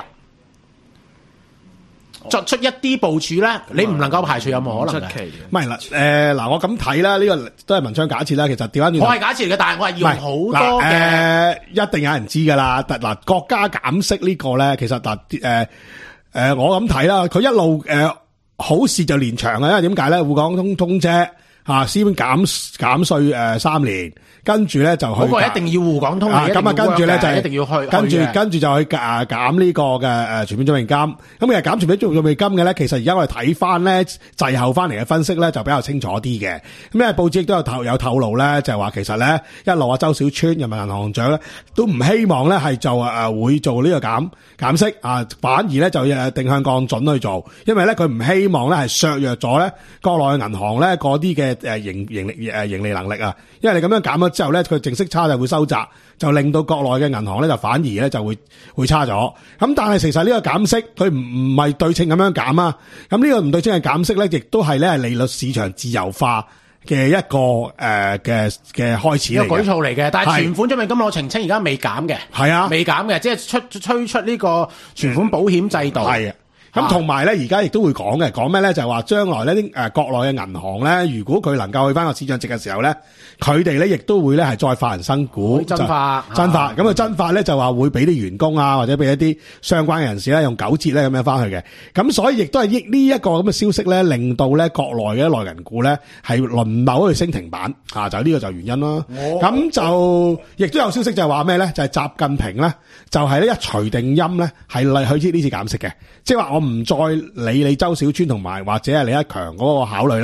作出一啲部署咧？你唔能夠排除有冇可能嘅。 唔係啦，誒嗱，我咁睇啦，呢個都係文章假設啦。其實調翻轉， 我係假設嚟嘅，但係我係要好多嘅。 誒，一定有人知㗎啦。嗱，國家減息呢個咧，其實嗱誒誒，我咁睇啦，佢一路誒好事就連場嘅，因為點解咧？滬港通通車嚇，先減減稅誒三年。跟住咧就去，嗰個一定要滬港通嘅，咁啊跟住咧就係一定要去，跟住跟住就去誒減呢個嘅誒全面準備金。咁其實減全面準備金嘅咧，其實而家我哋睇翻咧滯後翻嚟嘅分析咧就比較清楚啲嘅。咁因為報紙亦都有透有透露咧，就係話其實咧一路啊周小川人民銀行長咧都唔希望咧係就誒會做呢個減減息啊，反而咧就誒定向降準去做，因為咧佢唔希望咧係削弱咗咧國內嘅銀行咧嗰啲嘅誒盈盈利誒盈利能力啊，因為你咁樣減咗之後咧，佢淨息差就會收窄，就令到國內嘅銀行咧就反而咧就會會差咗。咁但係其實呢個減息佢唔唔係對稱咁樣減啊。咁呢個唔對稱嘅減息咧，亦都係咧係利率市場自由化嘅一個誒嘅嘅開始嚟嘅。一個舉措嚟嘅，但係存款準備金我澄清而家未減嘅，係啊，未減嘅，即係出推出呢個存款保險制度。係啊。咁同埋咧，而家亦都會講嘅，講咩咧？就係話將來咧啲誒國內嘅銀行咧，如果佢能夠去翻個市場值嘅時候咧，佢哋咧亦都會咧係再發行新股，增發增發。咁啊增發咧就話會俾啲員工啊，或者俾一啲相關嘅人士咧用九折咧咁樣翻去嘅。咁所以亦都係益呢一個咁嘅消息咧，令到咧國內嘅內銀股咧係輪流去升停板啊！就呢個就原因啦。咁就亦都有消息就係話咩咧？就係習近平咧就係咧一錘定音咧係嚟去呢次減息嘅，即係話我唔再理你周小川同埋或者係李克強嗰個考慮啦，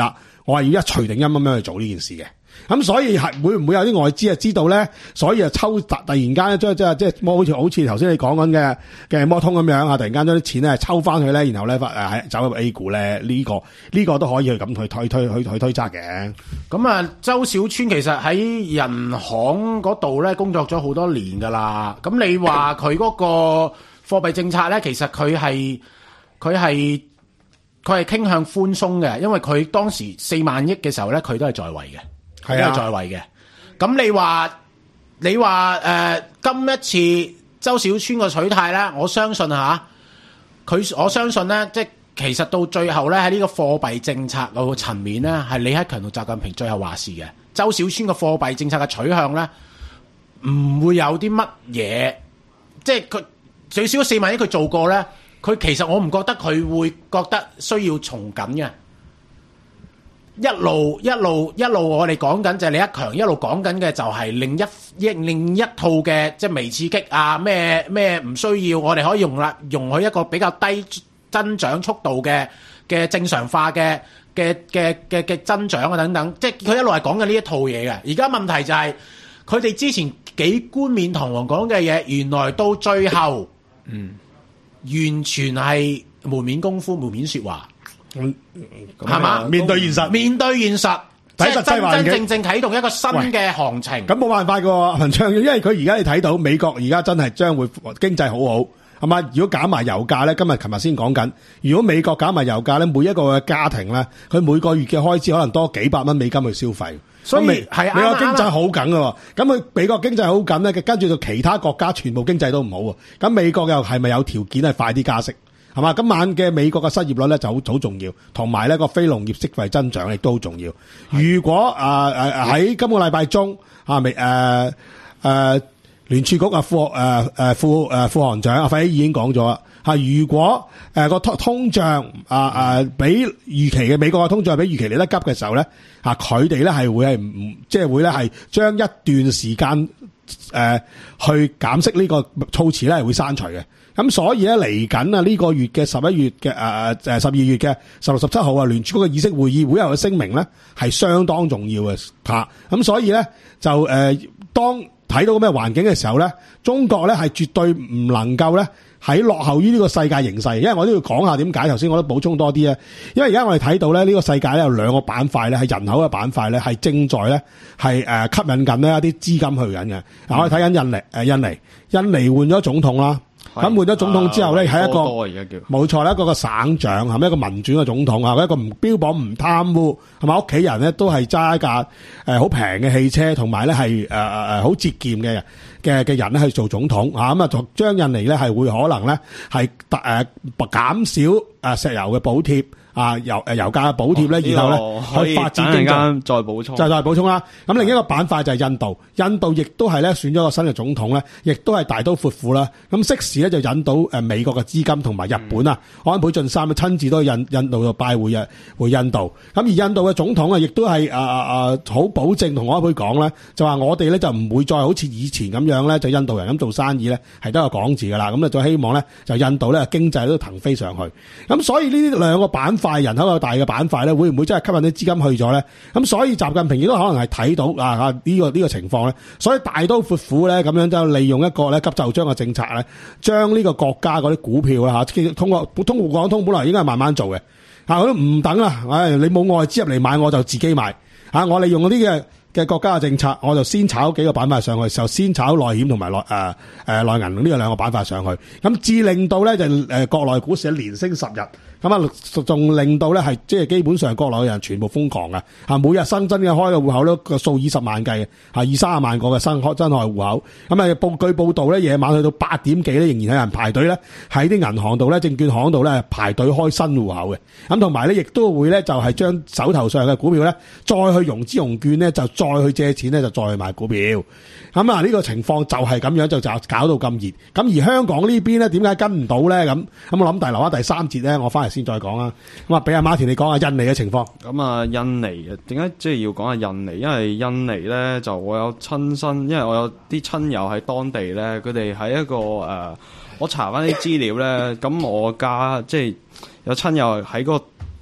我係要一錘定音咁樣去做呢件事嘅。咁所以係會唔會有啲外資啊知道咧？所以啊抽突突然間咧將即係即係摩好似好似頭先你講緊嘅嘅摩通咁樣啊，突然間將啲錢咧抽翻去咧，然後咧誒走入 A 股咧，呢、呢個呢、呢個都可以去咁去推推去去推測嘅。 咁啊，周小川其實喺人行嗰度咧工作咗好多年噶啦。咁你話佢嗰個貨幣政策咧，其實佢係佢係佢係傾向寬鬆嘅，因為佢當時四萬億嘅時候咧，佢都係在位嘅。係啊，在位嘅。咁你話你話誒、呃，今一次周小川個取態咧，我相信吓佢，我相信咧，即係其實到最後咧喺呢個貨幣政策個層面咧，係李克強同習近平最後話事嘅。周小川個貨幣政策嘅取向咧，唔會有啲乜嘢，即係佢最少四萬億佢做過咧，佢其實我唔覺得佢會覺得需要從緊嘅。一路一路一路，我哋講緊就係李克強一路講緊嘅就係另一一另一套嘅即係微刺激啊，咩咩唔需要，我哋可以容納容許一個比較低增長速度嘅嘅正常化嘅嘅嘅嘅嘅增長啊等等，即係佢一路係講緊呢一套嘢嘅。而家問題就係佢哋之前幾冠冕堂皇講嘅嘢，原來到最後，嗯，完全係門面功夫、門面説話。 嗯， 係嘛？ 面對現實， 面對現實， 睇實際環境， 真真正正啟動一個新嘅行情。 咁冇辦法㗎，文昌，因為佢而家你睇到美國而家真係將會經濟好好，係嘛？如果減埋油價咧，今日琴日先講緊，如果美國減埋油價咧，每一個嘅家庭咧，佢每個月嘅開支可能多幾百蚊美金去消費。 所以美係美國經濟好緊㗎，咁佢美國經濟好緊咧，跟住到其他國家全部經濟都唔好喎。咁美國又係咪有條件係快啲加息？係嘛？今晚嘅美國嘅失業率咧就好好重要，同埋咧個非農業職位增長亦都好重要。如果啊誒喺今個禮拜中啊，未誒誒聯儲局啊副誒誒副誒副行長阿費已經講咗啦嚇。如果誒個通通脹啊啊比預期嘅美國嘅通脹比預期嚟得急嘅時候咧嚇，佢哋咧係會係唔即係會咧係將一段時間誒去減息呢個措辭咧係會刪除嘅。咁所以咧嚟緊啊呢個月嘅十一月嘅誒誒十二月嘅十六十七號啊聯儲局嘅議息會議會有嘅聲明咧係相當重要嘅嚇。咁所以咧就誒、呃、當睇到咁嘅環境嘅時候咧，中國咧係絕對唔能夠咧喺落後於呢個世界形勢，因為我都要講下點解。頭先我都補充多啲啊，因為而家我哋睇到咧呢個世界咧有兩個板塊咧係人口嘅板塊咧係正在咧係誒吸引緊呢一啲資金去緊嘅。嗱、嗯，我哋睇緊印尼誒印尼印尼換咗總統啦。咁換咗總統之後咧，係、啊、一個冇錯啦，一個個省長係咪一個民主嘅總統啊？一個唔標榜唔貪污，係咪屋企人咧都係揸一架誒好平嘅汽車，同埋咧係誒誒誒好節儉嘅嘅嘅人咧去做總統嚇。咁啊，就將印尼咧係會可能咧係誒減少誒石油嘅補貼。啊油誒油價嘅補貼咧，然後咧去發展經濟， 再補充， 就再補充啦。咁另一個板塊就係印度，印度亦都係咧選咗個新嘅總統咧，亦都係大刀闊斧啦。咁適時咧就引到誒美國嘅資金同埋日本啊，安倍晉三親自都去印印度度拜會啊，回印度。咁而印度嘅總統啊，亦都係啊啊好保證同安倍講咧，就話我哋咧就唔會再好似以前咁樣咧，就印度人咁做生意咧，係得個講字噶啦。咁啊，再希望咧就印度咧經濟都騰飛上去。咁所以呢啲兩個板塊人口有大嘅板塊咧，會唔會真係吸引啲資金去咗咧？咁所以習近平亦都可能係睇到啊啊呢個呢個情況咧，所以大刀闊斧咧咁樣就利用一個咧急就章嘅政策咧，將呢個國家嗰啲股票啦嚇，通過通滬港通本來應該係慢慢做嘅嚇，我都唔等啦，唉你冇外資入嚟買我就自己買嚇，我利用嗰啲嘅嘅國家嘅政策，我就先炒幾個板塊上去，就先炒內險同埋內誒誒內銀呢個兩個板塊上去，咁至令到咧就誒國內股市連升十日。咁啊，仲令到咧係即係基本上國內嘅人全部瘋狂嘅嚇，每日新增嘅開嘅戶口咧個數以十萬計嘅嚇，二三十萬個嘅新開真開戶口。咁啊報據報道咧，夜晚去到八點幾咧，仍然有人排隊咧喺啲銀行度咧、證券行度咧排隊開新戶口嘅。咁同埋咧，亦都會咧就係將手頭上嘅股票咧，再去融資融券咧，就再去借錢咧，就再去買股票。咁啊，呢個情況就係咁樣就就搞到咁熱。咁而香港呢邊咧，點解跟唔到咧？咁咁我諗第留翻第三節咧，我翻嚟先再講啊。咁啊，俾阿馬田你講下印尼嘅情況。 咁啊，印尼啊，點解即係要講下印尼？因為印尼咧就我有親身，因為我有啲親友喺當地咧，佢哋喺一個誒、呃，我查翻啲資料咧，咁我家即係有親友喺個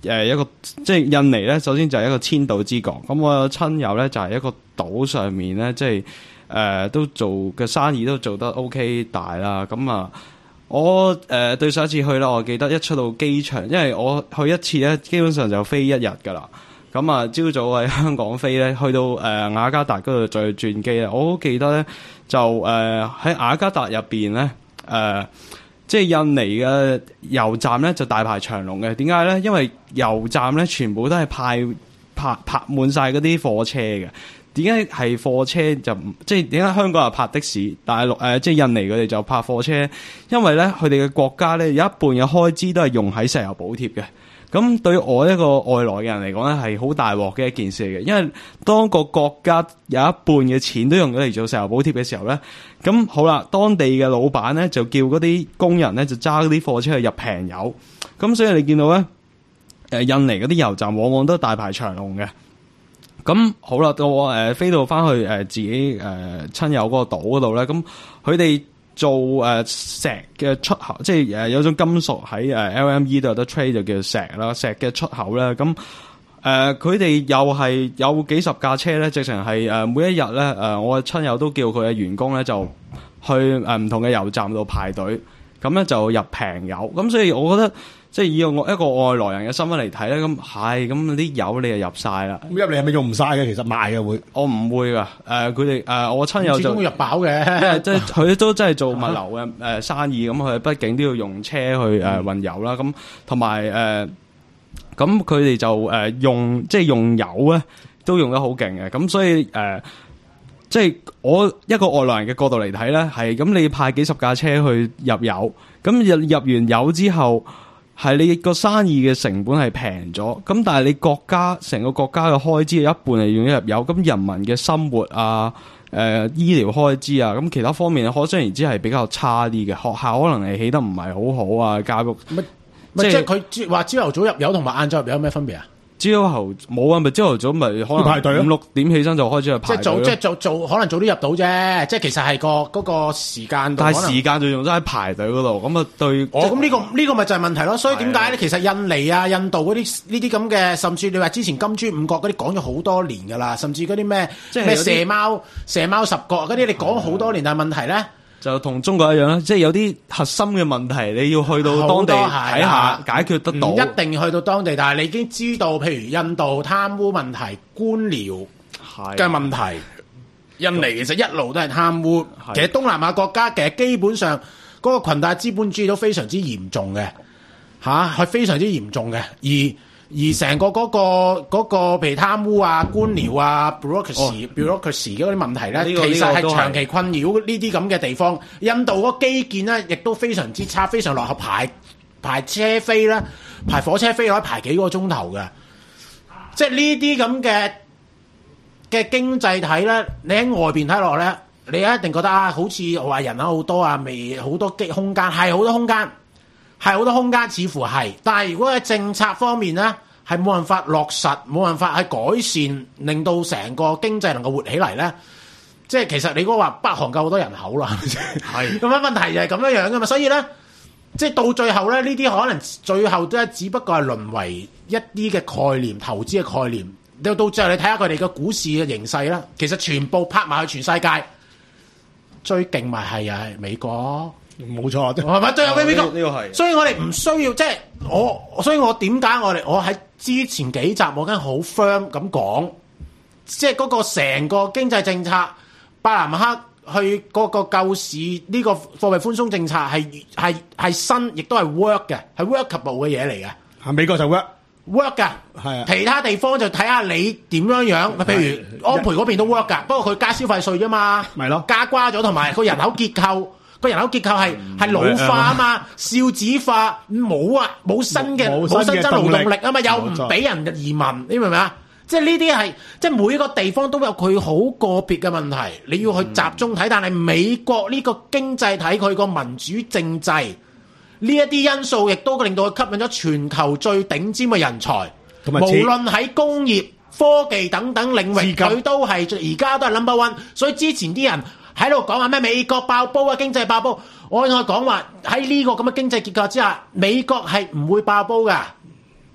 誒一個即係印尼咧，首先就係一個千島之國。咁我有親友咧就係一個島上面咧，即係誒都做嘅生意都做得 OK 大啦。咁啊，我誒、呃、對上一次去啦，我記得一出到機場，因為我去一次咧，基本上就飛一日㗎啦。咁啊，朝早喺香港飛咧，去到誒、呃、雅加達嗰度再轉機咧。我好記得咧，就誒喺、呃、雅加達入邊咧，誒、呃、即係印尼嘅油站咧就大排長龍嘅。點解咧？因為油站咧全部都係派泊泊滿晒嗰啲貨車嘅。點解係貨車就唔即係點解香港係泊的士，大陸誒即係印尼佢哋就泊貨車？因為咧佢哋嘅國家咧有一半嘅開支都係用喺石油補貼嘅。咁對我一個外來嘅人嚟講咧，係好大鑊嘅一件事嚟嘅，因為當個國家有一半嘅錢都用咗嚟做石油補貼嘅時候咧，咁好啦，當地嘅老闆咧就叫嗰啲工人咧就揸嗰啲貨車去入平油，咁所以你見到咧，誒印尼嗰啲油站往往都大排長龍嘅。咁好啦，到我誒、呃、飛到翻去誒、呃、自己誒、呃、親友嗰個島嗰度咧，咁佢哋做誒、呃、石嘅出口，即係誒、呃、有種金屬喺誒 L M E 度有得 trade 就叫做石啦，石嘅出口咧，咁誒佢哋又係有幾十架車咧，直情係誒每一日咧誒我嘅親友都叫佢嘅員工咧就去誒唔、呃、同嘅油站度排隊，咁咧就入平油，咁所以我覺得。即係以我一個外來人嘅身份嚟睇咧，咁係咁啲油你就入晒啦。 咁入嚟係咪用唔晒嘅？其實賣嘅會， 我唔會噶。誒佢哋誒我親友就會入飽嘅， 即係佢都真係做物流嘅誒、呃、生意，咁佢畢竟都要用車去誒、呃、運油啦。咁同埋誒咁佢哋就誒、呃、用即係用油咧，都用得好勁嘅。咁所以誒、呃、即係我一個外來人嘅角度嚟睇咧，係咁你派幾十架車去入油，咁入入完油之後。係你個生意嘅成本係平咗，咁但係你國家成個國家嘅開支有一半係用咗入油，咁人民嘅生活啊、誒、呃、醫療開支啊，咁其他方面可想而知係比較差啲嘅。學校可能係起得唔係好好啊，教育咪即係佢話朝頭早入油同埋晏晝入油有咩分別啊？ 朝頭冇啊，咪朝頭早咪可能排隊五六點起身就開始去排隊。 即係早，即係做做可能早啲入到啫。即係其實係個嗰個時間度。 但係時間就用咗喺排隊嗰度，咁啊對。 哦，咁呢個呢個咪就係問題咯。所以點解咧？其實印尼啊、印度嗰啲呢啲咁嘅，甚至你話之前金磚五國嗰啲講咗好多年㗎啦，甚至嗰啲咩咩射貓射貓十國嗰啲，你講好多年，但係問題咧。 就同中國一樣啦，即係有啲核心嘅問題，你要去到當地睇下解決得到。 唔一定去到當地，但係你已經知道，譬如印度貪污問題、官僚嘅問題，印尼其實一路都係貪污。其實東南亞國家其實基本上嗰個裙帶資本主義都非常之嚴重嘅，嚇係非常之嚴重嘅，而。而成個嗰、那個嗰、那個譬如貪污啊、官僚啊、bureaucracy、哦、bureaucracy 嗰啲問題咧，這個、其實係長期困擾呢啲咁嘅地方。印度嗰基建咧，亦都非常之差，非常落後，排排車飛啦，排火車飛可以排幾個鐘頭嘅。即係呢啲咁嘅嘅經濟體咧，你喺外邊睇落咧，你一定覺得啊，好似話人口好多啊，未好多機空間，係好多空間。係好多空間，似乎係，但係如果喺政策方面咧，係冇辦法落實，冇辦法去改善，令到成個經濟能夠活起嚟咧。即係其實你嗰個話北韓夠好多人口啦，係咁樣問題就係咁樣樣噶嘛。所以咧，即係到最後咧，呢啲可能最後都係只不過係淪為一啲嘅概念、投資嘅概念。到到最後你睇下佢哋嘅股市嘅形勢啦，其實全部拍埋去全世界最勁咪係啊美國。 冇錯， 係咪最後尾美國？ 呢個係， 所以我哋唔需要即係我，所以我點解我哋我喺之前幾集我已經好 firm 咁講，即係嗰個成個經濟政策，伯南克去嗰個救市呢個貨幣寬鬆政策係係係新，亦都係 work 嘅，係 workable 嘅嘢嚟嘅。 啊，美國就 work work 㗎，係啊。其他地方就睇下你點樣樣，譬如安倍嗰邊都 work 㗎，不過佢加消費稅啫嘛， 咪咯， 加瓜咗，同埋個人口結構。個人口結構係係老化啊嘛，少子化，冇啊，冇新嘅冇新增勞動力啊嘛，又唔俾人移民，你明唔明啊？即係呢啲係即係每一個地方都有佢好個別嘅問題，你要去集中睇。但係美國呢個經濟體佢個民主政制呢一啲因素，亦都令到佢吸引咗全球最頂尖嘅人才，無論喺工業、科技等等領域，佢都係而家都係 number one。所以之前啲人喺度講話咩美國爆煲啊，經濟爆煲，我可以講話喺呢個咁嘅經濟結構之下，美國係唔會爆煲噶，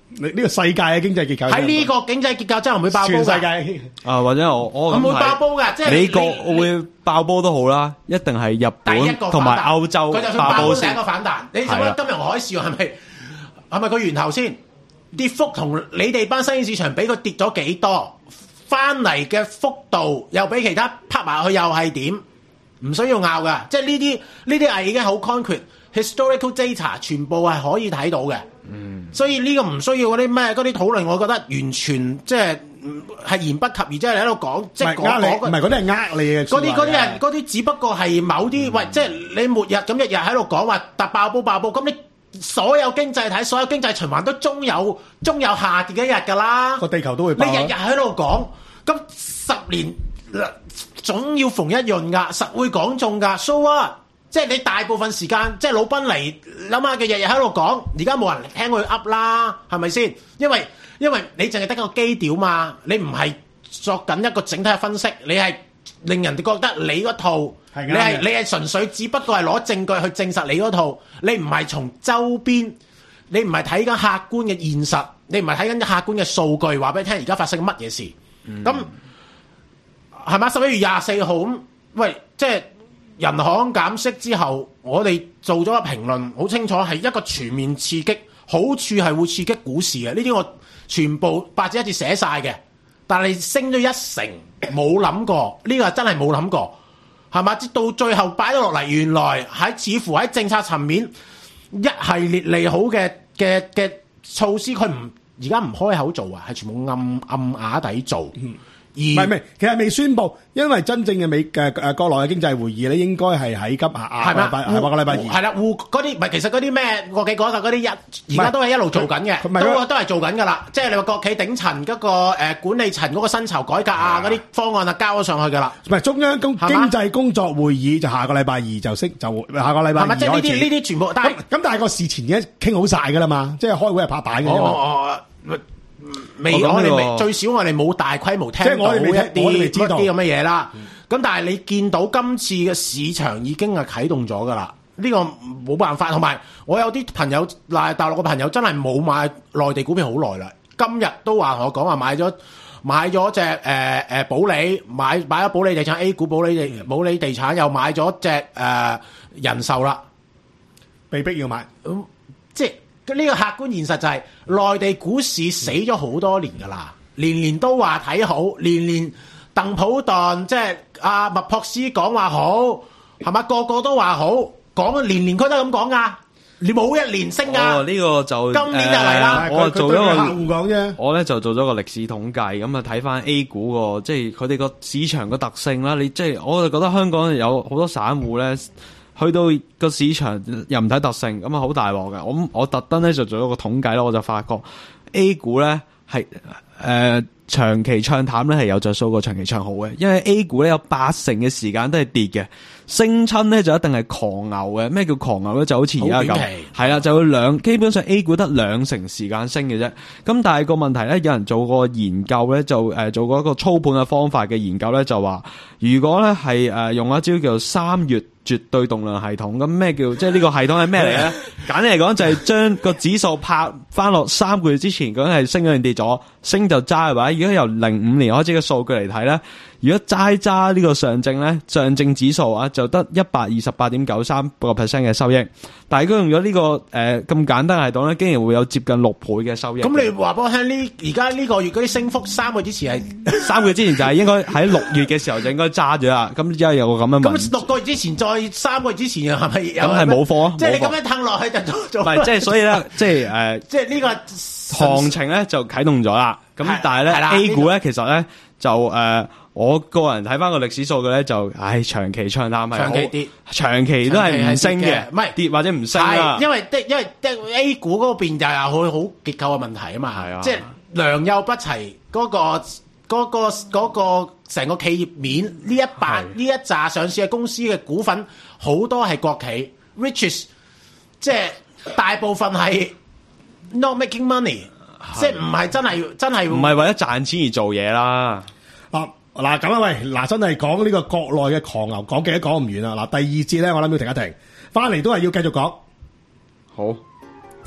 你呢個世界嘅經濟結構喺呢個經濟結構真係唔會爆煲全世㗎。 界啊，或者我我唔會咁睇爆煲㗎，即係美國你會爆煲都好啦，一定係日第一個本同埋歐洲佢就算爆煲先爆煲第一個。反彈，你睇係啦下金融海嘯係咪係咪個源頭先？跌幅同你哋班新興市場比佢跌咗幾多？翻嚟嘅幅度又比其他拍埋去又係點？唔需要拗㗎，即係呢啲呢啲係已經好 concrete historical data， 全部係可以睇到嘅。嗯，所以呢個唔需要嗰啲咩嗰啲討論，我覺得完全即係係言不及義，即係你喺度講，即係講呃你， 講唔係嗰啲係呃你嘅。 嗰啲嗰啲係嗰啲，只不過係某啲、嗯、喂，即係你末日咁日日喺度講話突爆煲爆煲，咁你所有經濟體、所有經濟循環都終有終有下跌嘅一日㗎啦。 個地球都會爆啊。 你日日喺度講，咁十年總要逢一潤㗎，實會講中㗎。So what？即係你大部分時間，即係老賓嚟諗下嘅日日喺度講，而家冇人聽佢噏啦，係咪先？因為因為你淨係得個基調嘛，你唔係作緊一個整體嘅分析，你係令人哋覺得你嗰套，你係你係純粹只不過係攞證據去證實你嗰套，你唔係從周邊，你唔係睇緊客觀嘅現實，你唔係睇緊客觀嘅數據，話俾你聽而家發生乜嘢事。咁係咪十一月廿四號咁？喂，即係。人行減息之後，我哋做咗個評論，好清楚係一個全面刺激，好處係會刺激股市嘅。呢啲我全部八字一字寫晒嘅，但係升咗一成，冇諗過，呢、這個真係冇諗過，係嘛？到最後擺咗落嚟，原來喺似乎喺政策層面一系列利好嘅嘅嘅措施，佢唔而家唔開口做啊，係全部暗暗啞底做。嗯唔係唔係，其實未宣佈，因為真正嘅美嘅誒國內嘅經濟會議咧，應該係喺今下下個禮拜，係下個禮拜二。 係啦，互嗰啲唔係其實嗰啲咩國企改革嗰啲一，而家都係一路做緊嘅，都都係做緊㗎啦。即係你話國企頂層嗰個誒管理層嗰個薪酬改革啊，嗰啲方案啊交咗上去㗎啦。唔係中央經經濟工作會議就下個禮拜二就識就下個禮拜二開始。係咪即係呢啲呢啲全部？但係咁但係個事前已經傾好晒㗎啦嘛，即係開會係拍板嘅啫嘛。 未，我哋未最少我哋冇大規模聽到一啲一啲咁嘅嘢啦。咁、嗯、但係你見到今次嘅市場已經係啟動咗噶啦，呢、這個冇辦法。同埋我有啲朋友，嗱大陸嘅朋友真係冇買內地股票好耐啦。今日都話同我講話買咗買咗隻誒誒保利，買買咗保利地產 A 股，保利地保利地產又買咗隻誒人壽啦， 被逼要買。咁、嗯、即係。呢個客觀現實就係內地股市死咗好多年㗎啦，年年都話睇好，年年鄧普頓即係阿麥樸斯講話好，係嘛？個個都話好，講年年佢都咁講㗎，你冇一年升㗎。哦， 呢、呢個就今年就嚟啦。 我做咗個客戶講啫。 我咧就做咗個歷史統計，咁啊睇翻 A 股個即係佢哋個市場個特性啦。你即係我就覺得香港有好多散戶咧。去到個市場又唔睇特性，咁啊好大鑊嘅。我我特登咧就做咗個統計啦，我就發覺 A 股咧係誒長期唱淡咧係有着數過長期唱好嘅，因為 A 股咧有八成嘅時間都係跌嘅，升親咧就一定係狂牛嘅。咩叫狂牛咧？就好似而家咁，係啦，就有兩基本上 A 股得兩成時間升嘅啫。咁但係個問題咧，有人做過研究咧，就誒、呃、做過一個操盤嘅方法嘅研究咧，就話如果咧係誒用一招叫做三月絕對動量系統，咁咩叫即係呢個系統係咩嚟咧？簡單嚟講就係將個指數拍翻落三個月之前，究竟係升咗定跌咗？升就揸嘅話，如果由零五年開始嘅數據嚟睇咧，如果齋揸呢個上證咧，上證指數啊就得一百二十八點九三個 percent 嘅收益。但係如果用咗呢、這個誒咁、呃、簡單嘅系統咧，竟然會有接近六倍嘅收益。咁你話俾我聽，呢而家呢個月嗰啲升幅，三個月之前係三個月之前就係應該喺六月嘅時候就應該揸咗啦。咁之後有個咁樣問， 咁六個月之前再三個月之前又係咪？咁係冇貨啊！ 即係你咁樣褪落去就做做。 唔係，即係所以咧，即係誒，呃、 即係呢個行情咧就啟動咗啦。咁但係咧 A 股咧，其實咧就誒、呃，我個人睇翻個歷史數據咧，就唉長期唱淡係長期跌， 長期都係唔升嘅，唔係跌或者唔升啦。 因為的因為的 A 股嗰邊就有好好結構嘅問題啊嘛，係啊，即係良莠不齊嗰、嗰個嗰、嗰個嗰、嗰個成個企業面呢一班呢一紮上市嘅公司嘅股份好多係國企 ，which is 即係大部分係 not making money。即係唔係真係真係唔係為咗賺錢而做嘢啦。 啊嗱咁啊喂，嗱真係講呢個國內嘅狂牛，講幾都講唔完啊！嗱第二節咧，我諗要停一停，翻嚟都係要繼續講。 好。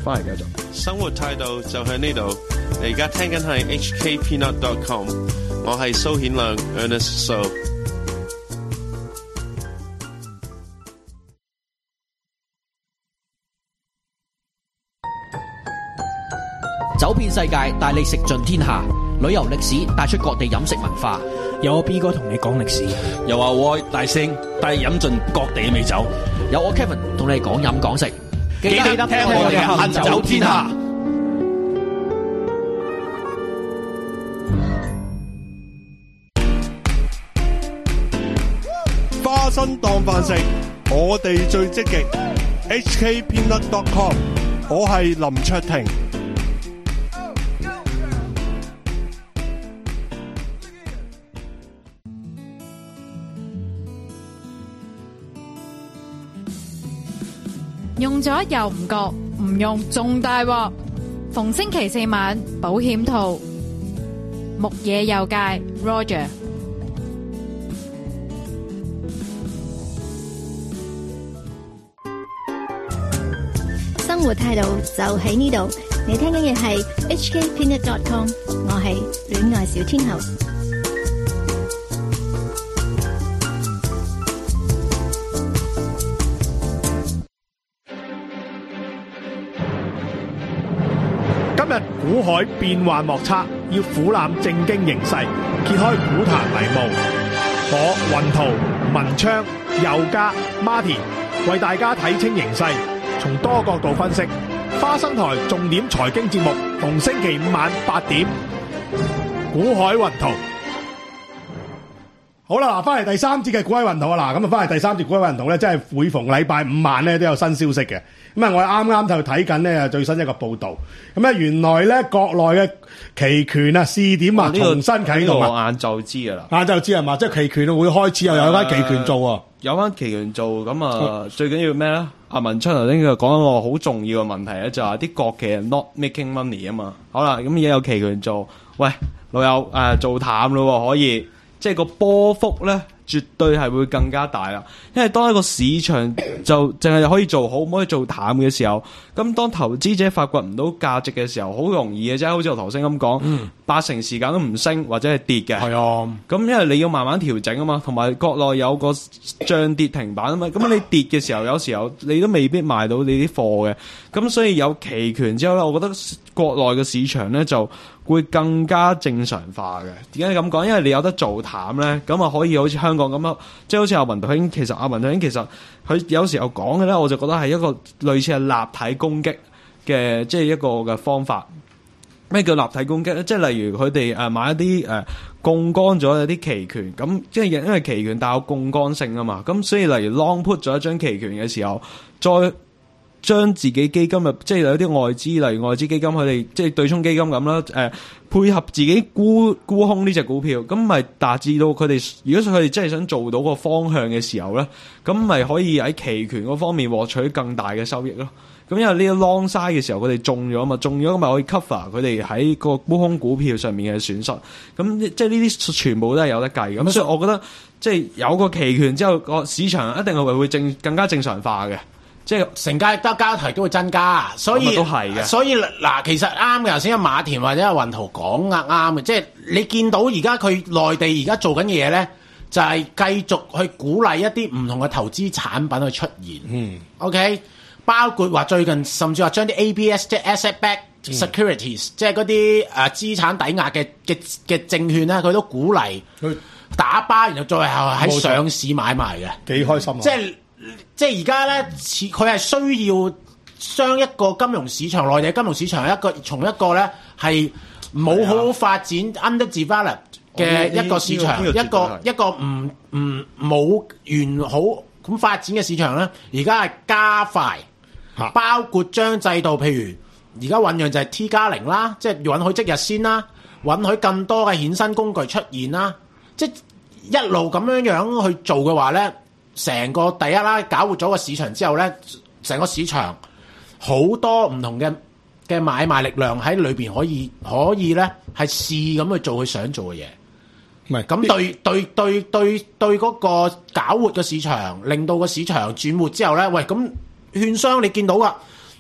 翻嚟繼續。 生活態度就喺呢度。你而家聽緊係 H K Peanut dot com， 我係蘇顯亮 Ernest So。 走遍世界，帶你食盡天下。旅遊歷史帶出各地飲食文化。 有我 B 哥同你講歷史， 有阿 Y 大聲帶你飲盡各地嘅美酒。 有我 Kevin 同你講飲講食。 記得聽我哋行走天下。 花生當飯食，我哋最積極。H K Peanut dot com， 我係林卓廷。 用咗又唔覺，唔用仲大鑊。逢星期四晚保險套，牧野右介 Roger。 生活態度就喺呢度，你聽緊嘅係 H K Peanut dot com， 我係戀愛小天后。 今日股海變幻莫測，要俯瞰正經形勢，揭開股壇迷霧。我雲圖、文昌、佑嘉、Martin 為大家睇清形勢，從多角度分析。花生台重點財經節目，逢星期五晚八點，股海雲圖。好啦，嗱，翻嚟第三節嘅股海雲圖啊，嗱，咁啊，翻嚟第三節股海雲圖咧，真係每逢禮拜五晚咧都有新消息嘅。咁啊，我啱啱就睇緊呢最新一個報導，咁啊，原來咧國內嘅期權啊試點啊重新啟動啊， 晏晝知㗎啦， 晏晝知係嘛？即係期權會開始又有間期權做啊， 有間期權做咁啊，最緊要咩咧？阿文春頭先佢講一個好重要嘅問題咧，就係啲國企係 not making money 啊嘛。好啦，咁而家有期權做，喂老友誒做淡咯，可以，即係個波幅咧。絕對係會更加大啦，因為當一個市場就淨係可以做好，唔可以做淡嘅時候，咁當投資者發掘唔到價值嘅時候，好容易嘅啫。好似我頭先咁講，嗯、八成時間都唔升或者係跌嘅。係啊，咁因為你要慢慢調整啊嘛，同埋國內有個漲跌停板啊嘛，咁你跌嘅時候，有時候你都未必賣到你啲貨嘅。咁所以有期權之後咧，我覺得國內嘅市場咧就會更加正常化嘅。點解咁講？因為你有得做淡咧，咁啊可以好似香港咁樣，即係好似阿文道兄，其實阿文道兄其實佢有時候講嘅咧，我就覺得係一個類似係立體攻擊嘅，即係一個嘅方法。咩叫立體攻擊咧？即係例如佢哋誒買一啲誒槓桿咗一啲期權，咁即係因為期權帶有槓桿性啊嘛，咁所以例如 long put 咗一張期權嘅時候，再將自己基金入，即係有啲外資，例如外資基金，佢哋即係對沖基金咁啦，誒、呃、配合自己沽沽空呢隻股票，咁咪達至到佢哋，如果佢哋真係想做到個方向嘅時候咧，咁咪可以喺期權嗰方面獲取更大嘅收益咯。咁因為呢個 long side 嘅時候，佢哋中咗嘛，中咗咁咪可以 cover 佢哋喺個沽空股票上面嘅損失。咁即係呢啲全部都係有得計。咁所以我覺得即係有個期權之後，個市場一定係會正更加正常化嘅。 即係成交得交投都會增加，所以都係嘅。 所以嗱，其實啱嘅。頭先阿馬田或者阿雲圖講啊啱嘅，即係你見到而家佢內地而家做緊嘅嘢咧，就係、是、繼續去鼓勵一啲唔同嘅投資產品去出現。嗯 ，OK， 包括話最近甚至話將啲 A B S 即係 asset backed securities，、嗯、即係嗰啲誒資產抵押嘅嘅嘅證券咧，佢都鼓勵去打巴，然後最後喺上市買賣嘅， 幾開心啊！ 即係。即係而家咧，似佢係需要將一個金融市場，內地金融市場一個從一個咧係冇好好發展 underdeveloped 嘅一個市場，一個一個唔唔冇完好咁發展嘅市場咧，而家係加快，包括將制度，譬如而家醖釀就係 T 加零啦，即係允許即日先啦，允許更多嘅衍生工具出現啦，即係一路咁樣樣去做嘅話咧。成個第一啦，搞活咗個市場之後咧，成個市場好多唔同嘅嘅買賣力量喺裏邊可以可以咧係試咁去做佢想做嘅嘢。唔係咁對對對對對嗰個搞活嘅市場，令到個市場轉活之後咧，喂咁券商你見到噶，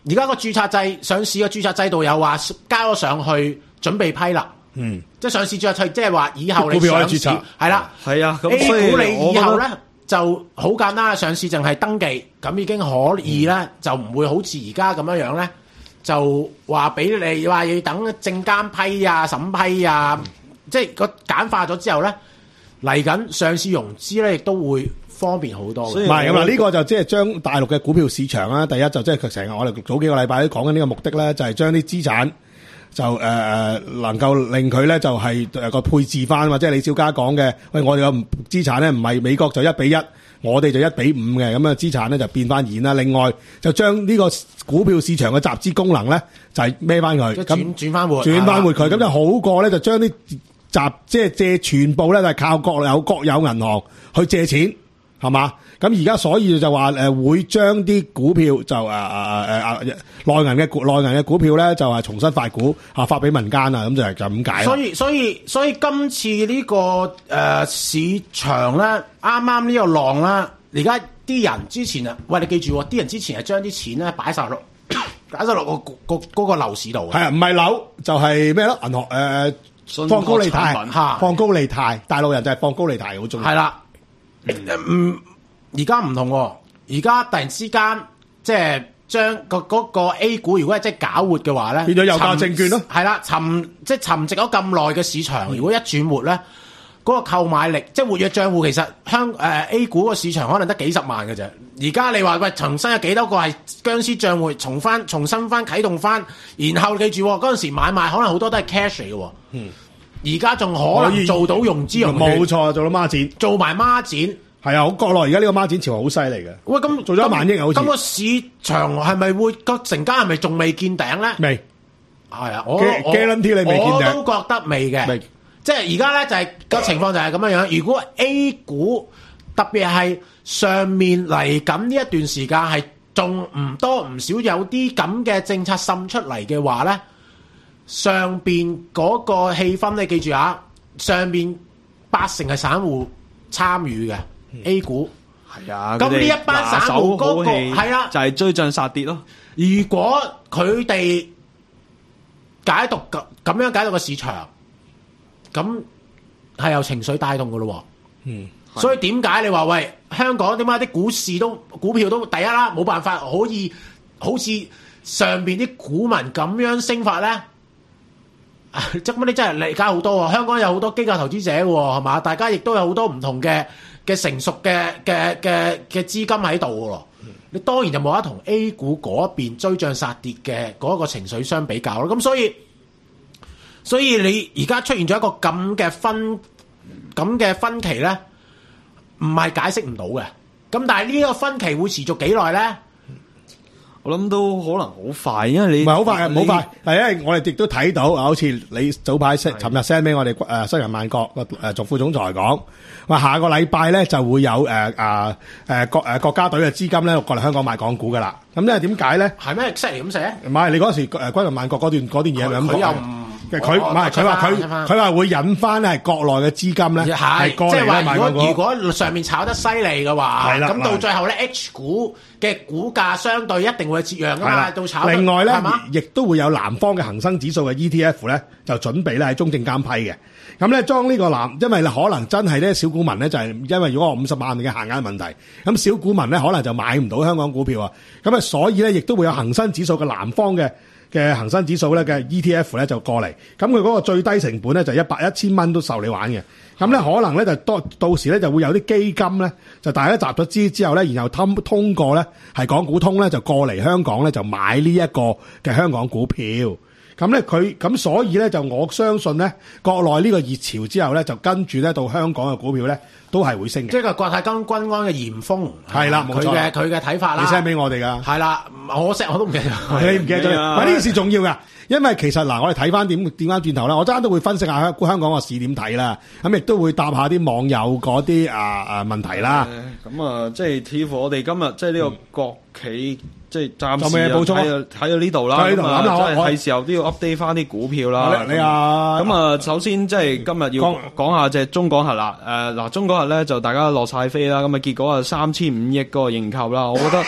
而家個註冊制上市嘅註冊制度又話交咗上去，準備批啦。 嗯， 即係上市註冊制，即係話以後你股票可以上市註冊係啦， 係啊。咁 A 所以股你以後咧我覺得就好簡單，上市淨係登記，咁已經可以咧，就唔會好似而家咁樣樣咧，就話俾你話要等證監批啊、審批啊，即係個簡化咗之後咧，嚟緊上市融資咧，亦都會方便好多嘅。 唔係咁啊！呢個就即係將大陸嘅股票市場啦，第一就即係佢成日我哋早幾個禮拜都講緊呢個目的咧，就係將啲資產就誒誒、呃、能夠令佢咧就係誒個配置翻嘛，即係李小加講嘅，喂我哋嘅資產咧唔係美國就一比一，我哋就一比五嘅，咁啊資產咧就變翻現啦。另外就將呢個股票市場嘅集資功能咧就係孭翻佢，咁轉轉翻活， 轉翻活佢，咁就好過咧就將啲集即係借全部咧就係靠國有國有銀行去借錢。係嘛？咁而家所以就話誒會將啲股票就誒誒誒誒內銀嘅股內銀嘅股票咧就係重新發股啊發俾民間啊，咁就係咁解。 所以所以所以今次呢、這個誒、呃、市場咧，啱啱呢個浪啦，而家啲人之前啊，喂你記住，啲人之前係將啲錢咧擺晒落擺晒落個個嗰、那個樓市度。係啊，唔係樓就係咩咯？銀行誒、呃、放高利貸，放高利貸，大陸人就係放高利貸好重要。 係啦。嗯，而家唔同喎，而家突然之間即係將個嗰個 A 股，如果係即係搞活嘅話咧， 變咗有價證券咯。 係啦，沉即係沉寂咗咁耐嘅市場，嗯、如果一轉活咧，嗰、嗰個購買力即係活躍帳戶，其實香誒、呃、A 股個市場可能得幾十萬嘅啫。而家你話喂，重新有幾多個係僵屍帳戶重翻重新翻啟動翻，然後記住嗰陣時買賣可能好多都係 cash 嚟嘅。嗯。而家仲可能做到融資融券， 冇錯，做到孖展， 做埋孖展， 係啊，好國內而家呢個孖展潮好犀利嘅。 喂，咁做咗一萬億啊，好似。 咁個市場係咪會個成交係咪仲未見頂咧？ 未， 係啊，我 guarantee 你未見頂， 我都覺得未嘅。即係而家咧就係、是、個情況就係咁樣樣。如果 A 股特別係上面嚟緊呢一段時間係仲唔多唔少有啲咁嘅政策滲出嚟嘅話咧？上邊嗰個氣氛你記住啊，上邊八成係散戶參與嘅 A 股， 係啊， 咁呢一班散戶嗰個係啦， 就係追漲殺跌咯。 如果佢哋解讀咁咁樣解讀個市場，咁係由情緒帶動噶咯。嗯，所以點解你話喂香港點解啲股市都股票都第一啦，冇辦法可以好似上邊啲股民咁樣升法咧？即乜你真係理解好多喎！香港有好多機構投資者喎，係嘛？大家亦都有好多唔同嘅嘅成熟嘅嘅嘅嘅資金喺度喎。你當然就冇得同 A 股嗰邊追漲殺跌嘅嗰個情緒相比較咯。咁所以所以你而家出現咗一個咁嘅分咁嘅分歧咧，唔係解釋唔到嘅。咁但係呢個分歧會持續幾耐咧？ 我諗都可能好快，因為你唔係好快嘅，好快。係因為我哋亦都睇到，好似你早排 send，尋日 send 俾我哋誒西人萬國個誒總副總裁講，話下個禮拜咧就會有誒啊誒國誒國家隊嘅資金咧過嚟香港買港股噶啦。咁咧點解咧？ 係咩？犀利咁寫？ 唔係你嗰時誒軍人萬國嗰段嗰段嘢係咁講。佢又唔佢唔係佢話佢佢話會引翻係國內嘅資金咧係過嚟咧買港股。 如果如果上面炒得犀利嘅話，咁到最後咧 H 股嘅股價相對一定會折讓噶嘛，到炒得。 另外咧，亦都會有南方嘅恒生指數嘅 E T F 咧，就準備咧喺中證監批嘅。咁咧，將呢個南，因為可能真係咧小股民咧就係因為如果我五十萬嘅限額問題，咁小股民咧可能就買唔到香港股票啊。咁啊，所以咧亦都會有恒生指數嘅南方嘅嘅恒生指數咧嘅 E T F 咧就過嚟。咁佢嗰個最低成本咧就一百一千蚊都受你玩嘅。咁咧可能咧就到到時咧就會有啲基金咧就大家集咗資之後咧，然後通通過咧係港股通咧就過嚟香港咧就買呢一個嘅香港股票。咁咧佢咁所以咧就我相信咧國內呢個熱潮之後咧就跟住咧到香港嘅股票咧都係會升嘅。 即係個國泰金君安嘅嚴風係啦，冇錯。 佢嘅佢嘅睇法啦。 你 send 俾我哋㗎。係啦，我 send 我都唔記得。 你唔記得咗？喂，呢件事重要㗎。因為其實嗱，我哋睇翻點點翻轉頭啦，我陣間都會分析下香港個市點睇啦，咁亦都會答下啲網友嗰啲啊啊問題啦。 咁啊，即係似乎我哋今日即係呢個國企，即係暫時睇到睇到呢度啦。咁啊，即係係時候都要 update 翻啲股票啦。 你啊， 咁啊，首先即係今日要講下隻中港核啦。誒嗱，中港核咧就大家落晒飛啦，咁啊結果啊三千五億嗰個認購啦，我覺得。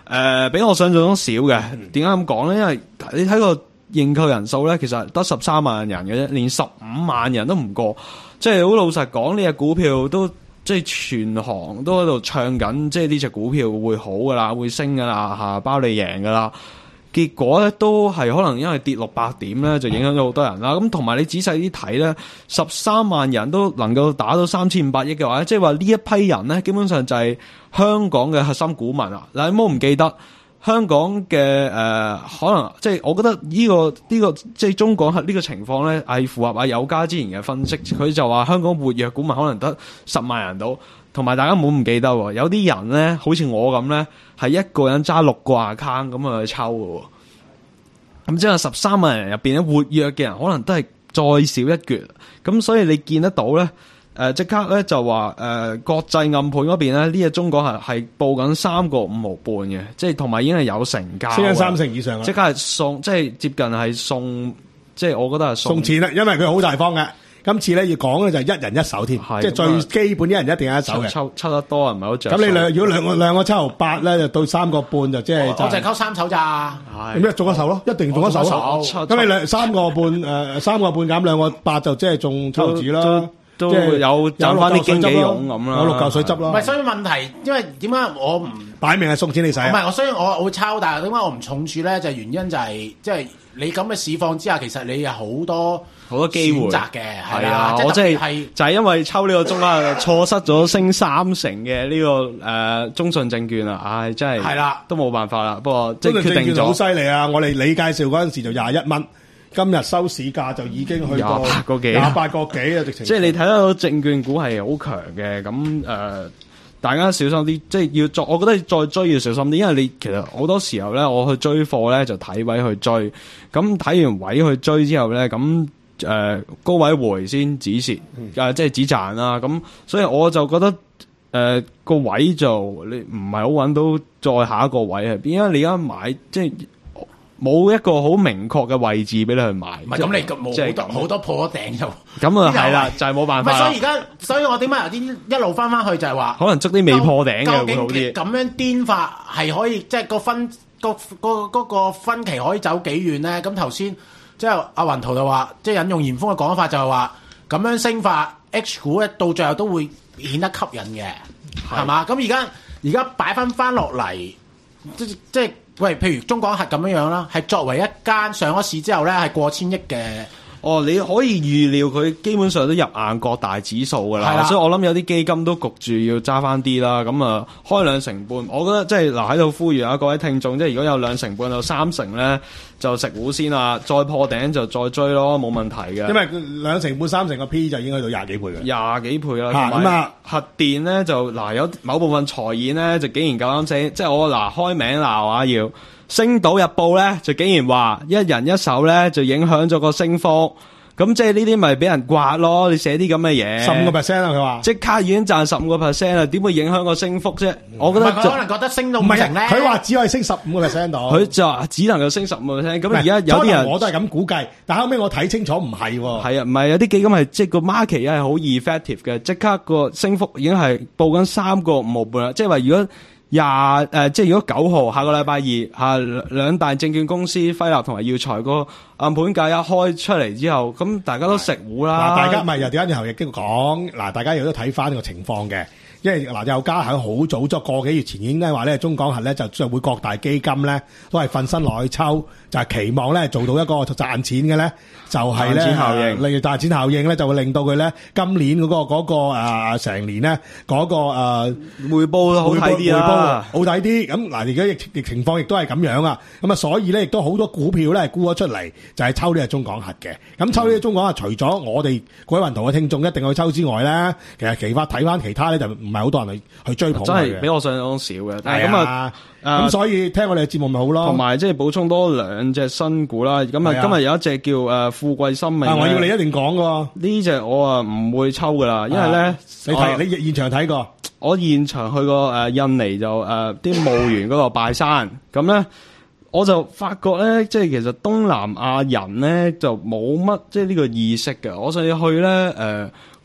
誒比我想象中少嘅。點解咁講咧？因為你睇個認購人數咧，其實得十三萬人嘅啫，連十五萬人都唔過。即係好老實講，呢隻股票都即係全行都喺度唱緊，即係呢隻股票會好噶啦，會升噶啦嚇，包你贏噶啦。結果咧都係可能因為跌六百點咧，就影響咗好多人啦。咁同埋你仔細啲睇咧，十三萬人都能夠打到三千五百億嘅話，即係話呢一批人咧，基本上就係香港嘅核心股民啊！嗱，你唔好唔記得香港嘅誒、呃，可能即係我覺得呢、呢個呢、呢個即係中港核呢個情況咧，係符合阿友嘉之前嘅分析。佢就話香港活躍股民可能得十萬人到。同埋大家唔好唔記得喎，有啲人咧，好似我咁咧，係一個人揸六個 account 咁去抽嘅喎。咁即係十三萬人入邊咧，活躍嘅人可能都係再少一橛。咁所以你見得到咧，誒、呃、即刻咧就話誒、呃、國際暗盤嗰邊咧，呢隻中港係係報緊三個五毫半嘅，即係同埋已經係有成交， 升緊三成以上啦。 即刻係送，即係接近係送，即係我覺得係送， 送錢啦，因為佢好大方嘅。今次咧要講嘅就係一人一手添，即係最基本一人一定有一手嘅。 抽抽得多唔係好着。 咁你兩如果兩個兩個七毫八咧，就到三個半就即係。 我就係溝三手咋。 咁一中一手咯，一定中一手。咁你兩三個半誒三個半減兩個八就即係中七毫子啦。 都有賺翻啲經紀佣咁啦， 有六嚿水執咯。 唔係，所以問題，因為點解我唔擺明係送錢你使？唔係，我所以我我會抄，但係點解我唔重注咧？就係、原因就係即係你咁嘅市況之下，其實你有好多好多機會選擇嘅，係啊！ 即我真係係就係因為抽呢個中啊，錯失咗升三成嘅呢、這個誒、呃、中信證券啊！唉，真係係啦，都冇辦法啦。不過即係決定咗好犀利啊！我哋你介紹嗰陣時就廿一蚊。今日收市價就已經去到廿八個幾， 廿八個幾啊！直情即係你睇得到證券股係好強嘅，咁誒、呃，大家小心啲，即係要再，我覺得再追要小心啲，因為你其實好多時候咧，我去追貨咧就睇位去追，咁睇完位去追之後咧，咁誒、呃、高位回先止蝕，誒、呃、即係止賺啦，咁所以我就覺得誒個、呃、位就你唔係好揾到再下一個位係邊，因為你而家買即係。冇一個好明確嘅位置俾你去買， 唔係咁你冇好多好多破咗頂就咁啊係啦，就係冇辦法。 所以而家，所以我點解有啲一路翻翻去就係話， 可能捉啲未破頂嘅會好啲。 咁樣癲法係可以，即係個分個個嗰個分歧可以走幾遠咧？咁頭先即係阿雲圖就話，即係引用嚴峰嘅講法就係話，咁樣升法 H 股咧到最後都會顯得吸引嘅，係嘛？咁而家而家擺翻翻落嚟，即即係。喂，譬如中港核咁樣樣啦，係作為一間上咗市之後咧，係過千億嘅。 哦，你可以預料佢基本上都入硬各大指數噶啦，所以我諗有啲基金都焗住要揸翻啲啦。咁啊，開兩成半，我覺得即係嗱喺度呼籲啊各位聽眾，即係如果有兩成半到三成咧，就食糊先啦，再破頂就再追咯，冇問題嘅。 因為兩成半三成個 P 就已經去到廿幾倍嘅， 廿幾倍啦。 咁啊， 核電咧就嗱有某部分財演咧就竟然夠膽死，即係我嗱開名鬧啊要。星島日報咧就竟然話一人一手咧就影響咗個升幅，咁即係呢啲咪俾人刮咯？你寫啲咁嘅嘢， 十五個 percent 啊！佢話即刻已經賺十五個 percent 啦，點會影響個升幅啫？我覺得佢可能覺得升到五成咧， 佢話只可以升十五個 percent 度， 佢就只能夠升十五個 percent。咁而家有啲人我都係咁估計，但後尾我睇清楚唔係喎。 係啊，唔係有啲基金係即係個 market 係好 effective 嘅，即刻個升幅已經係報緊三個五毫半啦。即係話如果廿誒、呃，即係如果九號下個禮拜二吓兩大證券公司輝立同埋耀才個暗盤價一開出嚟之後，咁大家都食糊啦。 大家咪又點解然後亦都講嗱，大家又都睇翻個情況嘅。因為嗱，有家喺好早咗個幾月前已經話咧，中港核咧就將會各大基金咧都係瞓身落去抽，就係、是、期望咧做到一個賺錢嘅咧，就係咧例如賺錢效應咧，就會令到佢咧今年嗰、那個嗰、那個誒成、呃、年咧嗰、那個誒回報好睇啲啊， 好睇啲。咁嗱，而家疫疫情況亦都係咁樣啊，咁啊，所以咧亦都好多股票咧係沽咗出嚟，就係、是、抽呢個中港核嘅。咁抽呢個中港核，除咗我哋各位雲圖嘅聽眾一定去抽之外咧，其實其他睇翻其他咧就唔係好多人去去追捧， 真係比我想象中少嘅。但係咁啊， 咁、呃、所以聽我哋嘅節目咪好咯。 同埋即係補充多兩隻新股啦。咁啊，今日有一隻叫誒、呃、富貴生命。 我要你一定講㗎呢隻我啊唔會抽噶啦，因為咧你睇你現場睇過， 我現場去過誒、呃、印尼就誒啲墓園嗰度拜山，咁咧我就發覺咧，即係其實東南亞人咧就冇乜即係呢個意識嘅。我上次去咧誒。呃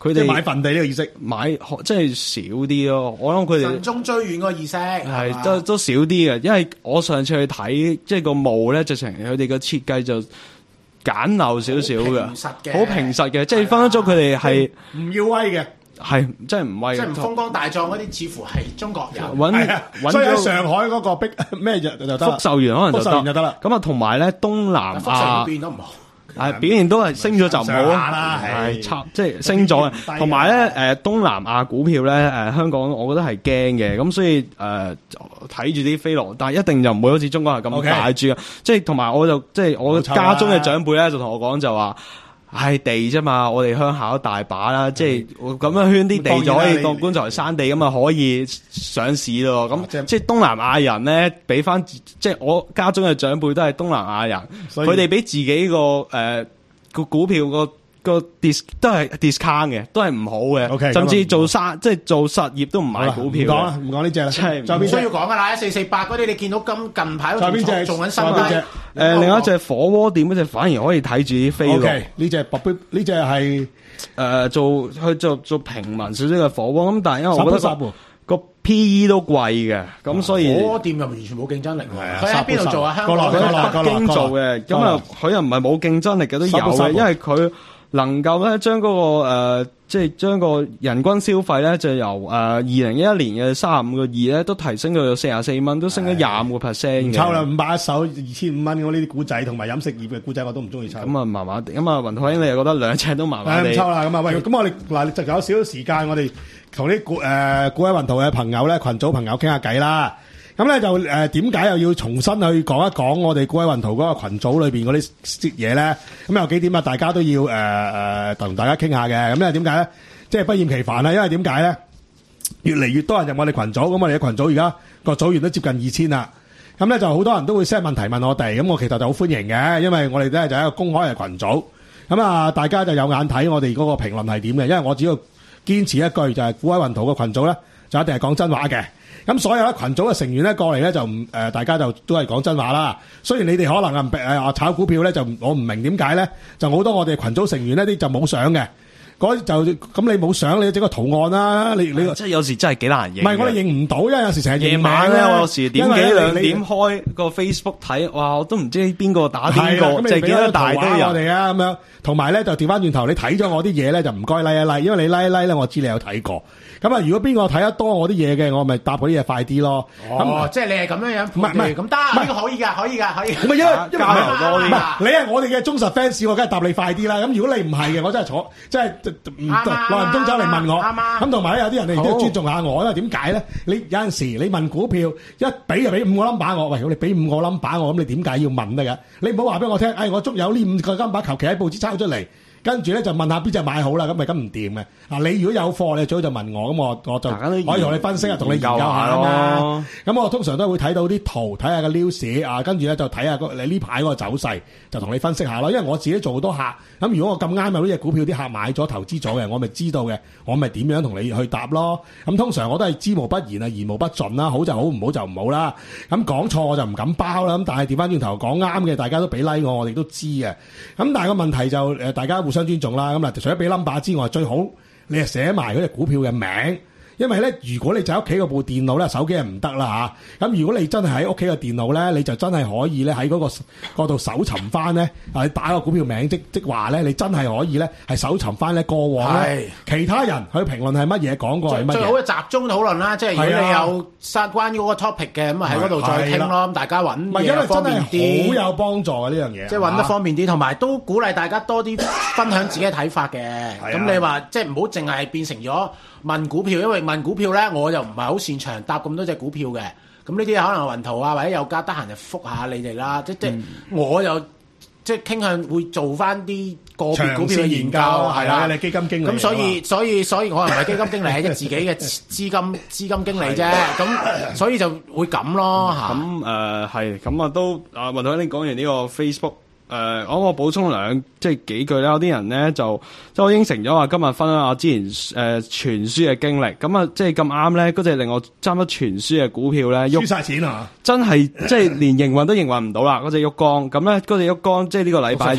佢哋即係買墳地呢個意識， 買即係少啲咯。我諗佢哋慎終追遠嗰個意識係都都少啲嘅，因為我上次去睇即係個墓咧，直情佢哋嘅設計就簡陋少少嘅，好平實嘅，即係分分鐘佢哋係唔要威嘅。 係真係唔威， 即係唔風光大葬嗰啲，似乎係中國人。 揾揾所以喺上海嗰個逼咩就就得， 福壽園可能就福壽園就得啦。 咁啊，同埋咧東南福壽園變得唔好， 係表現都係升咗就唔好啦， 係差即係升咗嘅。同埋咧誒東南亞股票咧誒香港，我覺得係驚嘅。咁所以誒睇住啲飛落，但係一定就唔會好似中國係咁大注嘅。即係同埋我就即係我家中嘅長輩咧就同我講就話。係地啫嘛，我哋鄉下都大把啦，即係咁樣圈啲地就可以當棺材山地咁啊，可以上市咯。咁即係東南亞人咧，俾翻即係我家中嘅長輩都係東南亞人，佢哋俾自己個誒個股票個個 dis 都係 discount 嘅，都係唔好嘅。 Okay, 甚至做生即係做實業都唔買股票。 唔講啦，唔講呢隻啦。 就唔需要講噶啦，一四四八嗰啲你見到今近排都仲做緊新嘅。 誒，另一隻火鍋店嗰隻反而可以睇住啲飛落。 呢隻呢隻係誒做去做做平民少少嘅火鍋，咁但係因為我覺得個 P E 都貴嘅，咁所以火鍋店又完全冇競爭力。佢喺邊度做啊？香港佢喺北京做嘅，咁啊佢又唔係冇競爭力嘅，都有嘅，因為佢能夠咧將嗰個誒即係將個人均消費咧就由誒二零一一年嘅三十五個二咧都提升到四十四蚊，都升咗廿五個 percent 嘅。 抽啦五百一手二千五蚊，我呢啲股仔同埋飲食業嘅股仔我都唔中意抽。 咁啊麻麻地，咁啊雲海英你又覺得兩隻都麻麻地？ 唔抽啦，咁啊喂，咁我哋嗱就有少少時間，我哋同啲股誒股海雲圖嘅朋友咧群組朋友傾下偈啦。咁咧就誒點解又要重新去講一講我哋股海雲圖嗰個群組裏邊嗰啲嘢咧？咁有幾點啊？大家都要誒誒同大家傾下嘅。咁咧點解咧？即係不厭其煩啦。因為點解咧？越嚟越多人入我哋群組，咁我哋嘅群組而家個組員都接近二千啦。咁咧就好多人都會 send 問題問我哋，咁我其實就好歡迎嘅，因為我哋咧就係一個公開嘅群組。咁啊，大家就有眼睇我哋嗰個評論係點嘅，因為我只要堅持一句就係股海雲圖個群組咧，就一定係講真話嘅。咁所有咧群組嘅成員咧過嚟咧就唔誒，大家就都係講真話啦。雖然你哋可能啊誒話炒股票咧就我唔明點解咧，就好多我哋群組成員呢啲就冇相嘅，嗰就咁你冇相你整個圖案啦，你你即係有時真係幾難認。 唔係我哋認唔到，因為有時成日夜晚咧，我有時點幾兩點開個 Facebook 睇，哇我都唔知邊個打邊個，即係幾多大堆人我哋啊咁樣。同埋咧就調翻轉頭，你睇咗我啲嘢咧就唔該 like 一 like，因為你 like 一 like 咧，我知你有睇過。咁啊，如果邊個睇得多我啲嘢嘅，我咪答嗰啲嘢快啲咯。 哦，即係你係咁樣樣，唔係唔係咁得，呢個可以㗎，可以㗎，可以。 唔係因為因為交流多啲，唔係你係我哋嘅忠實 fans，我梗係答你快啲啦。咁如果你唔係嘅，我真係坐，即係唔耐唔中走嚟問我。咁同埋咧，有啲人你都要尊重下我，因為點解咧？你有陣時你問股票，一俾就俾五個 number 我，喂，你俾五個 number 我，咁你點解要問得嘅？你唔好話俾我聽，誒，我捉有呢五個 number，求其喺報紙抄出嚟。跟住咧就問下邊隻買好啦，咁咪咁唔掂嘅。嗱，你如果有貨，你最好就問我，咁我我就可以同你分析啊，同你研究下啊嘛。咁我通常都會睇到啲圖，睇下個 news 啊，跟住咧就睇下個你呢排嗰個走勢，就同你分析下咯。因為我自己做好多客，咁如果我咁啱有呢隻股票啲客買咗投資咗嘅，我咪知道嘅，我咪點樣同你去答咯。咁通常我都係知無不言啊，言無不盡啦，好就好，唔好就唔好啦。咁講錯我就唔敢包啦。咁但係調翻轉頭講啱嘅，大家都俾 like 我，我哋都知嘅。咁但係個問題就誒，大家互相尊重啦，咁啊，除咗俾 number 之外，最好你係寫埋嗰隻股票嘅名，因為咧，如果你就喺屋企嗰部電腦咧，手機係唔得啦嚇。咁如果你真係喺屋企嘅電腦咧，你就真係可以咧喺嗰個嗰度搜尋翻咧，啊，你打個股票名，即即話咧，你真係可以咧係搜尋翻咧過往咧其他人去評論係乜嘢講過係乜嘢。 最好嘅集中討論啦，即係如果你有關於嗰個 topic 嘅，咁啊喺嗰度再傾咯，咁大家揾嘢方便啲， 好有幫助嘅呢樣嘢， 即係揾得方便啲，同埋都鼓勵大家多啲分享自己嘅睇法嘅。咁你話即係唔好淨係變成咗問股票，因為問股票咧，我就唔係好擅長答咁多隻股票嘅。咁呢啲可能雲圖啊，或者有家得閒就覆下你哋啦。即即、嗯、我又即係傾向會做翻啲個別股票嘅研究，係啦， 你基金經理。 咁所以所以所以我又唔係基金經理，係即係自己嘅資金資金經理啫。咁所以就會咁咯嚇。 咁誒係咁啊，都啊雲圖你講完呢個 Facebook。誒、呃，我我補充兩即係幾句啦。有啲人咧就即係我應承咗話今日分享我之前誒傳輸嘅經歷。咁啊，即係咁啱咧，嗰隻令我差唔多傳輸嘅股票咧， 輸晒錢啊！ 真係即係連營運都營運唔到啦。嗰隻旭光咁咧，嗰隻旭光即係呢個禮拜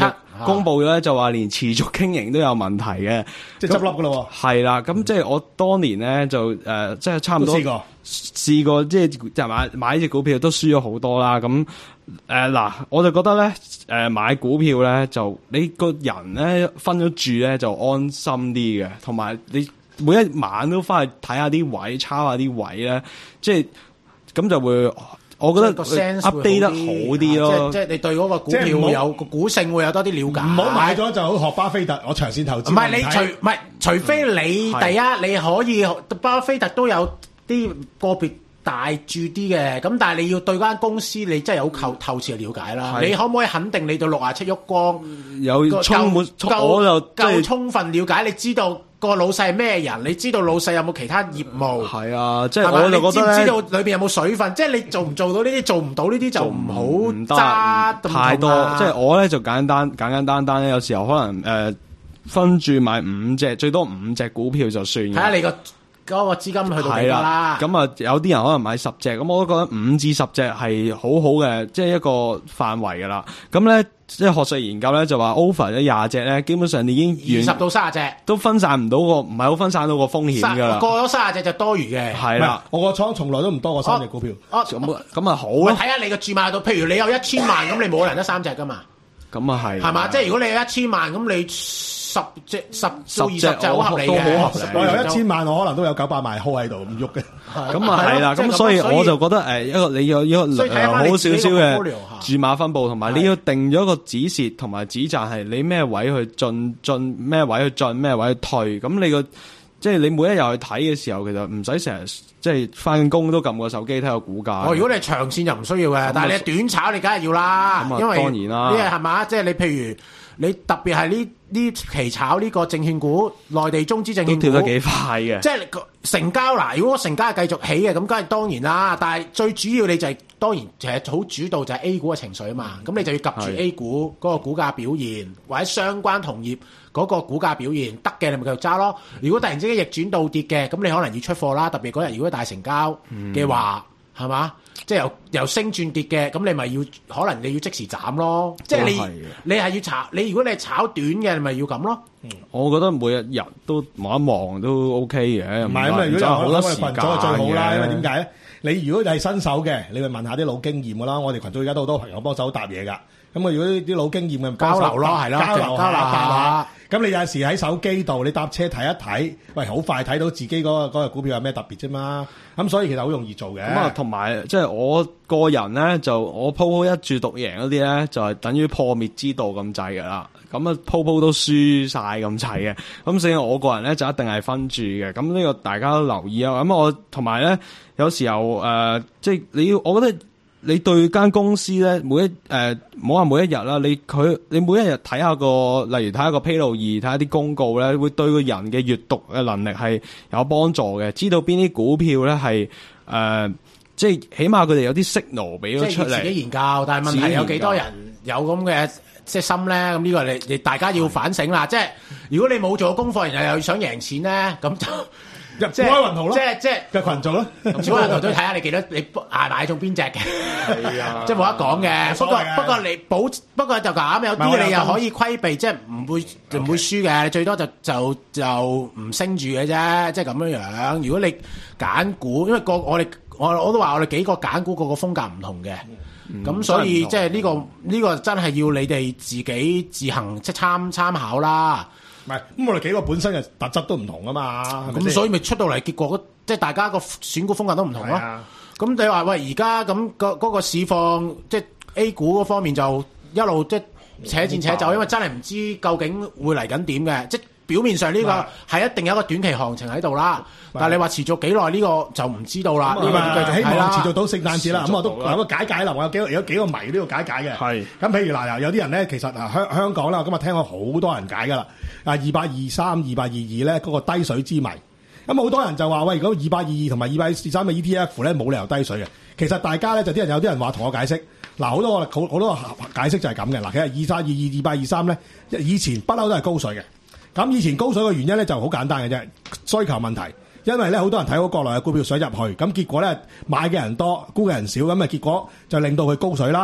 公佈咧就話連持續經營都有問題嘅， 即係執笠噶咯喎。 係啦，咁即係我當年咧就誒、呃，即係差唔多試過試過，即係就買買呢隻股票都輸咗好多啦。咁誒嗱，我就覺得咧誒、呃、買股票咧就你個人咧分咗住咧就安心啲嘅，同埋你每一晚都翻去睇下啲位，抄下啲位咧，即係咁就會。我覺得 update 得好啲咯， 即係你對嗰個股票會有個股性會有多啲了解。 唔好買咗就好學巴菲特，我長線投資。 唔係你除唔係除非你第一你可以巴菲特都有啲個別大注啲嘅，咁但係你要對間公司你真係有透透徹嘅了解啦。你可唔可以肯定你對六十七億光有充滿我就夠充分了解？你知道個老細係咩人？你知道老細有冇其他業務？ 係啊，即係我就覺得咧，你知唔知道裏邊有冇水分？即係你做唔做到呢啲？做唔到呢啲就唔好揸太多。即係我咧就簡單簡簡單單咧，有時候可能誒、呃、分住買五隻，最多五隻股票就算。睇下你個嗰個資金去到幾多啦？ 咁啊，有啲人可能買十隻，咁我都覺得五至十隻係好好嘅，即係一個範圍噶啦。咁咧，即係學術研究咧就話 over 咗廿隻咧，基本上你已經二十到三十隻都分散唔到個，唔係好分散到個風險噶啦。 過咗三十隻就多餘嘅。 係啦， 我個倉從來都唔多過三隻股票。 咁咁啊好咯。 睇下你個注碼度，譬如你有一千萬，咁你冇人得三隻噶嘛？ 咁啊係。 係嘛？即係如果你有一千萬，咁你十隻十到二十就好合理嘅。 我有一千萬，我可能都有九百萬 hold 喺度唔喐嘅。 咁啊係啦，咁所以我就覺得誒一個你有一個良好少少嘅注碼分佈，同埋你要定咗個止蝕同埋止賺係你咩位去進進咩位去進咩位去退，咁你個即係你每一日去睇嘅時候，其實唔使成日即係翻工都撳個手機睇個股價。 哦，如果你係長線就唔需要嘅，但係你係短炒你梗係要啦，因為當然啦， 呢係嘛，即係你譬如。你特別係呢呢期炒呢個證券股，內地中資證券股都跳得幾快嘅， 即係成交嗱。如果成交係繼續起嘅，咁梗係當然啦。但係最主要你就係、是、當然其實好主導就係 A 股嘅情緒啊嘛。咁你就要及住 A 股嗰個股價表現，或者相關同業嗰個股價表現得嘅，你咪繼續揸咯。如果突然之間逆轉倒跌嘅，咁你可能要出貨啦。特別嗰日如果大成交嘅話，係、嗯、嘛？即係由由升轉跌嘅，咁你咪要可能你要即時斬咯。即係你你係要炒，你如果你係炒短嘅，你咪要咁咯。 我覺得每一日都望一望都 OK 嘅。 唔係咁啊，如果有好多時群組係最好啦，因為點解咧？你如果係新手嘅，你咪問下啲老經驗噶啦。我哋群組而家都好多朋友幫手答嘢噶。咁啊，如果啲老經驗嘅交流咯，係咯， 交流下答下。咁你有陣時喺手機度，你搭車睇一睇，喂，好快睇到自己嗰個嗰個股票有咩特別啫嘛。咁所以其實好容易做嘅。 咁啊，同埋即係我個人咧，就我鋪鋪一注獨贏嗰啲咧，就係等於破滅之道咁滯㗎啦。咁啊，鋪鋪都輸晒咁滯嘅。咁所以我個人咧就一定係分注嘅。咁呢個大家都留意啊。咁我同埋咧，有時候誒、呃，即係你要，我覺得。你對間公司咧，每一誒，唔好話每一日啦，你佢你每一日睇下個，例如睇下個披露易，睇下啲公告咧，會對個人嘅閱讀嘅能力係有幫助嘅。知道邊啲股票咧係誒，即係起碼佢哋有啲 signal 俾咗出嚟。 自己研究，但係問題有幾多人有咁嘅即係心咧？咁呢個你你大家要反省啦。即係如果你冇做功課，然後又想贏錢咧，咁就。 入小開雲圖咯， 即係即係嘅群組咯， 小開雲圖都睇下你幾多，你啊買中邊隻嘅，係啊，即係冇得講嘅。不過不過你保，不過就咁有啲你又可以規避，即係唔會唔會輸嘅，最多就就就唔升住嘅啫，即係咁樣樣。如果你揀股，因為個我哋我我都話我哋幾個揀股個個風格唔同嘅，咁所以即係呢個呢個真係要你哋自己自行即係參參考啦。 唔係，咁我哋幾個本身嘅特質都唔同啊嘛， 咁所以咪出到嚟結果，即係大家個選股風格都唔同咯。咁你話喂，而家咁個嗰個市況，即係 A 股嗰方面就一路即係且戰且走，因為真係唔知究竟會嚟緊點嘅。即係表面上呢個係一定有一個短期行情喺度啦，但係你話持續幾耐呢個就唔知道啦。呢個希望持續到聖誕節啦。咁我都嗱個解解啦，我有幾個有幾個謎都要解解嘅。係咁，譬如嗱，有啲人咧，其實啊香香港啦，我今日聽過好多人解噶啦。啊，二八二三、二八二二咧，嗰個低水之謎。咁好多人就話喂，如果二八二二同埋二八二三嘅 E T F 咧，冇理由低水嘅。其實大家咧就啲人有啲人話同我解釋，嗱好多好好多解釋就係咁嘅。嗱，其實二三二二、二八二三咧，以前不嬲都係高水嘅。咁以前高水嘅原因咧就好簡單嘅啫，需求問題。因為咧好多人睇好國內嘅股票水入去，咁結果咧買嘅人多，沽嘅人少，咁啊結果就令到佢高水啦。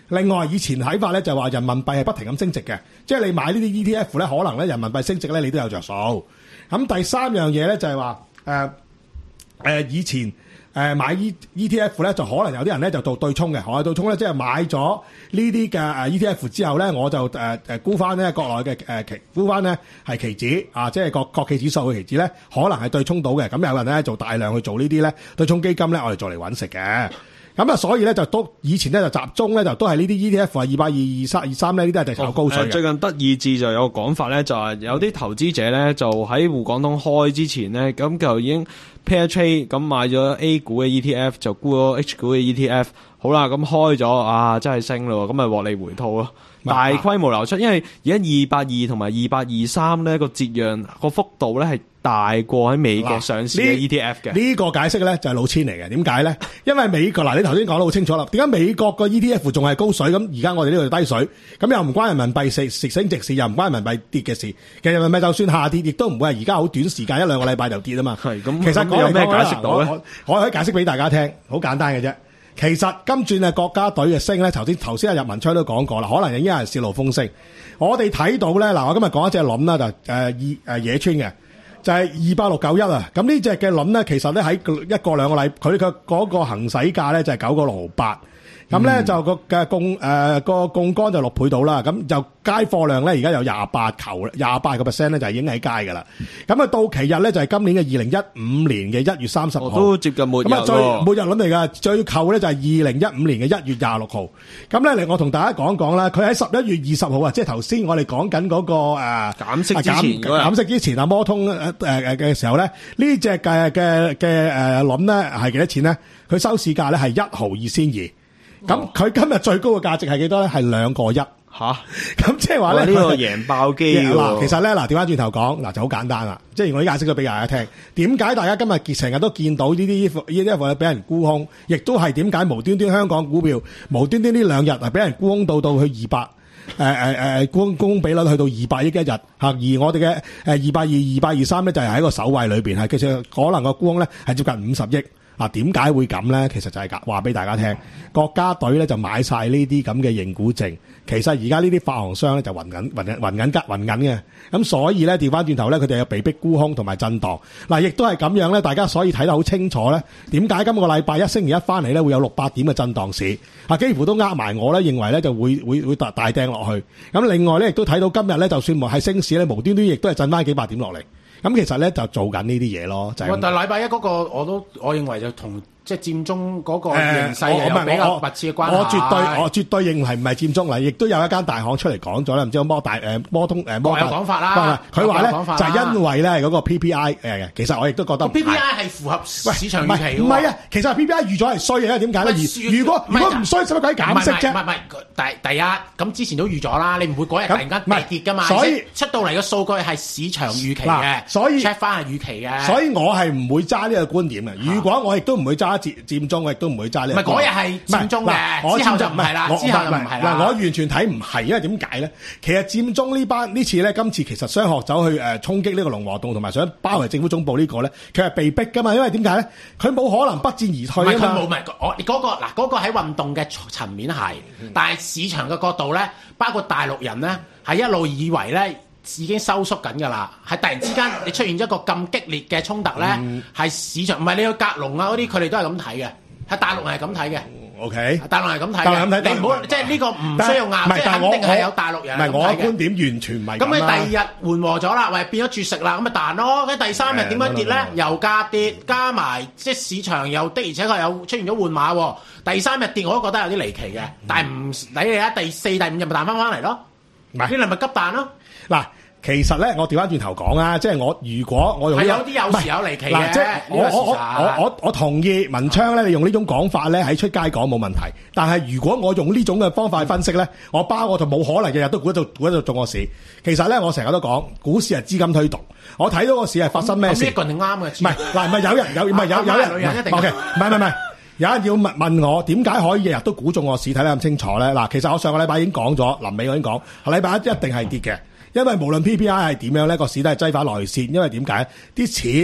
另外以前睇法咧就話人民幣係不停咁升值嘅，即係你買呢啲 E T F 咧，可能咧人民幣升值咧，你都有着數。咁第三樣嘢咧就係話誒誒以前。誒買 E E T F 咧，就可能有啲人咧就做對沖嘅，何謂對沖咧？即係買咗呢啲嘅誒 E T F 之後咧，我就誒誒沽翻咧國內嘅誒期沽翻咧係期指啊，即係國國企指數嘅期指咧，可能係對沖到嘅。咁有人咧做大量去做呢啲咧對沖基金咧，我哋做嚟揾食嘅。咁啊，所以咧就都以前咧就集中咧就都係呢啲 E T F 啊，二百二、二三、二三咧呢啲係炒高水嘅。 最近德意志就有個講法咧，就係有啲投資者咧就喺滬港通開之前咧，咁就已經 pair trade 咁買咗 A 股嘅 E T F， 就沽咗 H 股嘅 E T F。好啦，咁開咗啊，真係升咯，咁咪獲利回吐咯。大規模流出，因為而家二百二同埋二百二三咧個折讓個幅度咧係大過喺美國上市嘅 E T F 嘅。 呢、這個解釋咧就係老千嚟嘅。點解咧？因為美國嗱，你頭先講得好清楚啦。點解美國個 E T F 仲係高水？咁而家我哋呢度低水，咁又唔關人民幣食食升值事，又唔關人民幣跌嘅事。其實人民幣就算下跌，亦都唔會係而家好短時間一兩個禮拜就跌啊嘛。 係咁， 其實講有咩解釋到咧？ 我我可以解釋俾大家聽，好簡單嘅啫。其實今轉嘅國家隊嘅升咧，頭先頭先阿入文昌都講過啦，可能已經係泄露風聲。我哋睇到咧，嗱，我今日講一隻輪啦，就誒二誒野村嘅，就係二八六九一啊。咁呢隻嘅輪咧，其實咧喺一個兩個禮，佢嘅嗰個行使價咧就係九個六毫八。咁咧、嗯、就個嘅槓誒個槓桿就六倍到啦，咁就街貨量咧而家有廿八球，廿八個 percent 咧就已經喺街噶啦。咁啊到期日咧就係今年嘅二零一五年嘅一月三十號， 都接近末日。咁啊最末日輪嚟噶，最後咧就係二零一五年嘅一月廿六號。咁咧嚟我同大家講講啦，佢喺十一月二十號啊，即係頭先我哋講緊嗰個誒減息之前減息之前啊摩通誒誒嘅時候咧，呢隻嘅嘅嘅誒輪咧係幾多錢咧？佢收市價咧係一毫二仙二。咁佢今日最高嘅價值係幾多咧？係兩個一吓。咁即係話咧， 呢個贏爆機嗱，其實咧嗱，調翻轉頭講嗱，就好簡單啦。即係我啲解釋咗俾大家聽，點解大家今日成日都見到呢啲衣服呢啲衣服俾人沽空，亦都係點解無端端香港股票無端端呢兩日係俾人沽空到到去二百誒誒誒沽沽空比率去到二百億一日吓，而我哋嘅誒二百二二百二三咧就係喺個首位裏邊係，其實可能個沽空咧係接近五十億。嗱，點解會咁咧？其實就係話俾大家聽，國家隊咧就買晒呢啲咁嘅認股證。其實而家呢啲發行商咧就暈緊、暈緊、暈緊、急暈緊嘅。咁所以咧調翻轉頭咧，佢哋有被逼沽空同埋震蕩。嗱，亦都係咁樣咧，大家所以睇得好清楚咧。點解今個禮拜一星期一翻嚟咧會有六百點嘅震蕩市？啊，幾乎都呃埋我咧，認為咧就會會會大大掟落去。咁另外咧亦都睇到今日咧，就算冇係升市咧，無端端亦都係震翻幾百點落嚟。咁其實咧就做緊呢啲嘢咯，就係、是。 但係禮拜一嗰個我都我認為就同即係佔中嗰個形勢有比較密切嘅關係。 我絕對我絕對認為唔係佔中嚟，亦都有一間大行出嚟講咗啦，唔知摩大誒摩通誒摩。 有講法啦， 佢話咧就係因為咧嗰個 P P I 誒，其實我亦都覺得 P P I 係符合市場預期。 唔係啊，其實 P P I 預咗係衰嘅，點解咧？如果如果唔衰，使乜鬼減息啫？ 唔係唔係，第第一咁之前都預咗啦，你唔會嗰日突然間大跌㗎嘛？ 所以出到嚟嘅數據係市場預期嘅， 所以 check 翻係預期嘅。 所以我係唔會揸呢個觀點嘅。如果我亦都唔會揸佔佔中，我亦都唔會揸呢個。 唔係嗰日係佔中嘅，之後就唔係啦，之後就唔係啦。 嗱，我完全睇唔係，因為點解咧？其實佔中呢班呢次咧，今次其實雙學走去誒衝擊呢個龍和洞，同埋想包圍政府總部呢個咧，佢係被逼㗎嘛。因為點解咧？佢冇可能不戰而退啊嘛。 唔係佢冇，唔係我嗰個嗱嗰個喺運動嘅層面係，但係市場嘅角度咧，包括大陸人咧，係一路以為咧。已經收縮緊㗎啦，係突然之間你出現一個咁激烈嘅衝突咧，係、嗯、市場唔係你去格隆啊嗰啲，佢哋都係咁睇嘅，係大陸係咁睇嘅。 O K， 大陸係咁睇嘅，你唔好即係呢個唔需要拗，即係肯定係有大陸人。 唔係我嘅觀點完全唔係咁。 咁你第二日緩和咗啦，喂變咗絕食啦，咁咪彈咯。咁第三日點解跌咧？油價跌，加埋即係市場又的而且確有出現咗換馬。第三日跌我都覺得有啲離奇嘅，嗯、但係唔理你啊，第四、第五日咪彈翻翻嚟咯。呢啲咪急彈咯。嗱。 其實咧，我調翻轉頭講啊，即係我如果我用係有啲有時有離奇嘅， 即係我我我我我我同意文昌咧，你用呢種講法咧喺出街講冇問題。但係如果我用呢種嘅方法去分析咧，我包我就冇可能日日都估得到估得到中個市。其實咧，我成日都講股市係資金推動。我睇到個市係發生咩事？ 呢個係啱嘅。唔係嗱，唔係有人有唔係有有人。 女人一定 OK， 唔係唔係唔係，有人要問問我點解可以日日都估中個市睇得咁清楚咧？嗱，其實我上個禮拜已經講咗，臨尾我已經講，下禮拜一一定係跌嘅。因為無論 P P I 係點樣咧，個市都係擠翻內線。因為點解？啲錢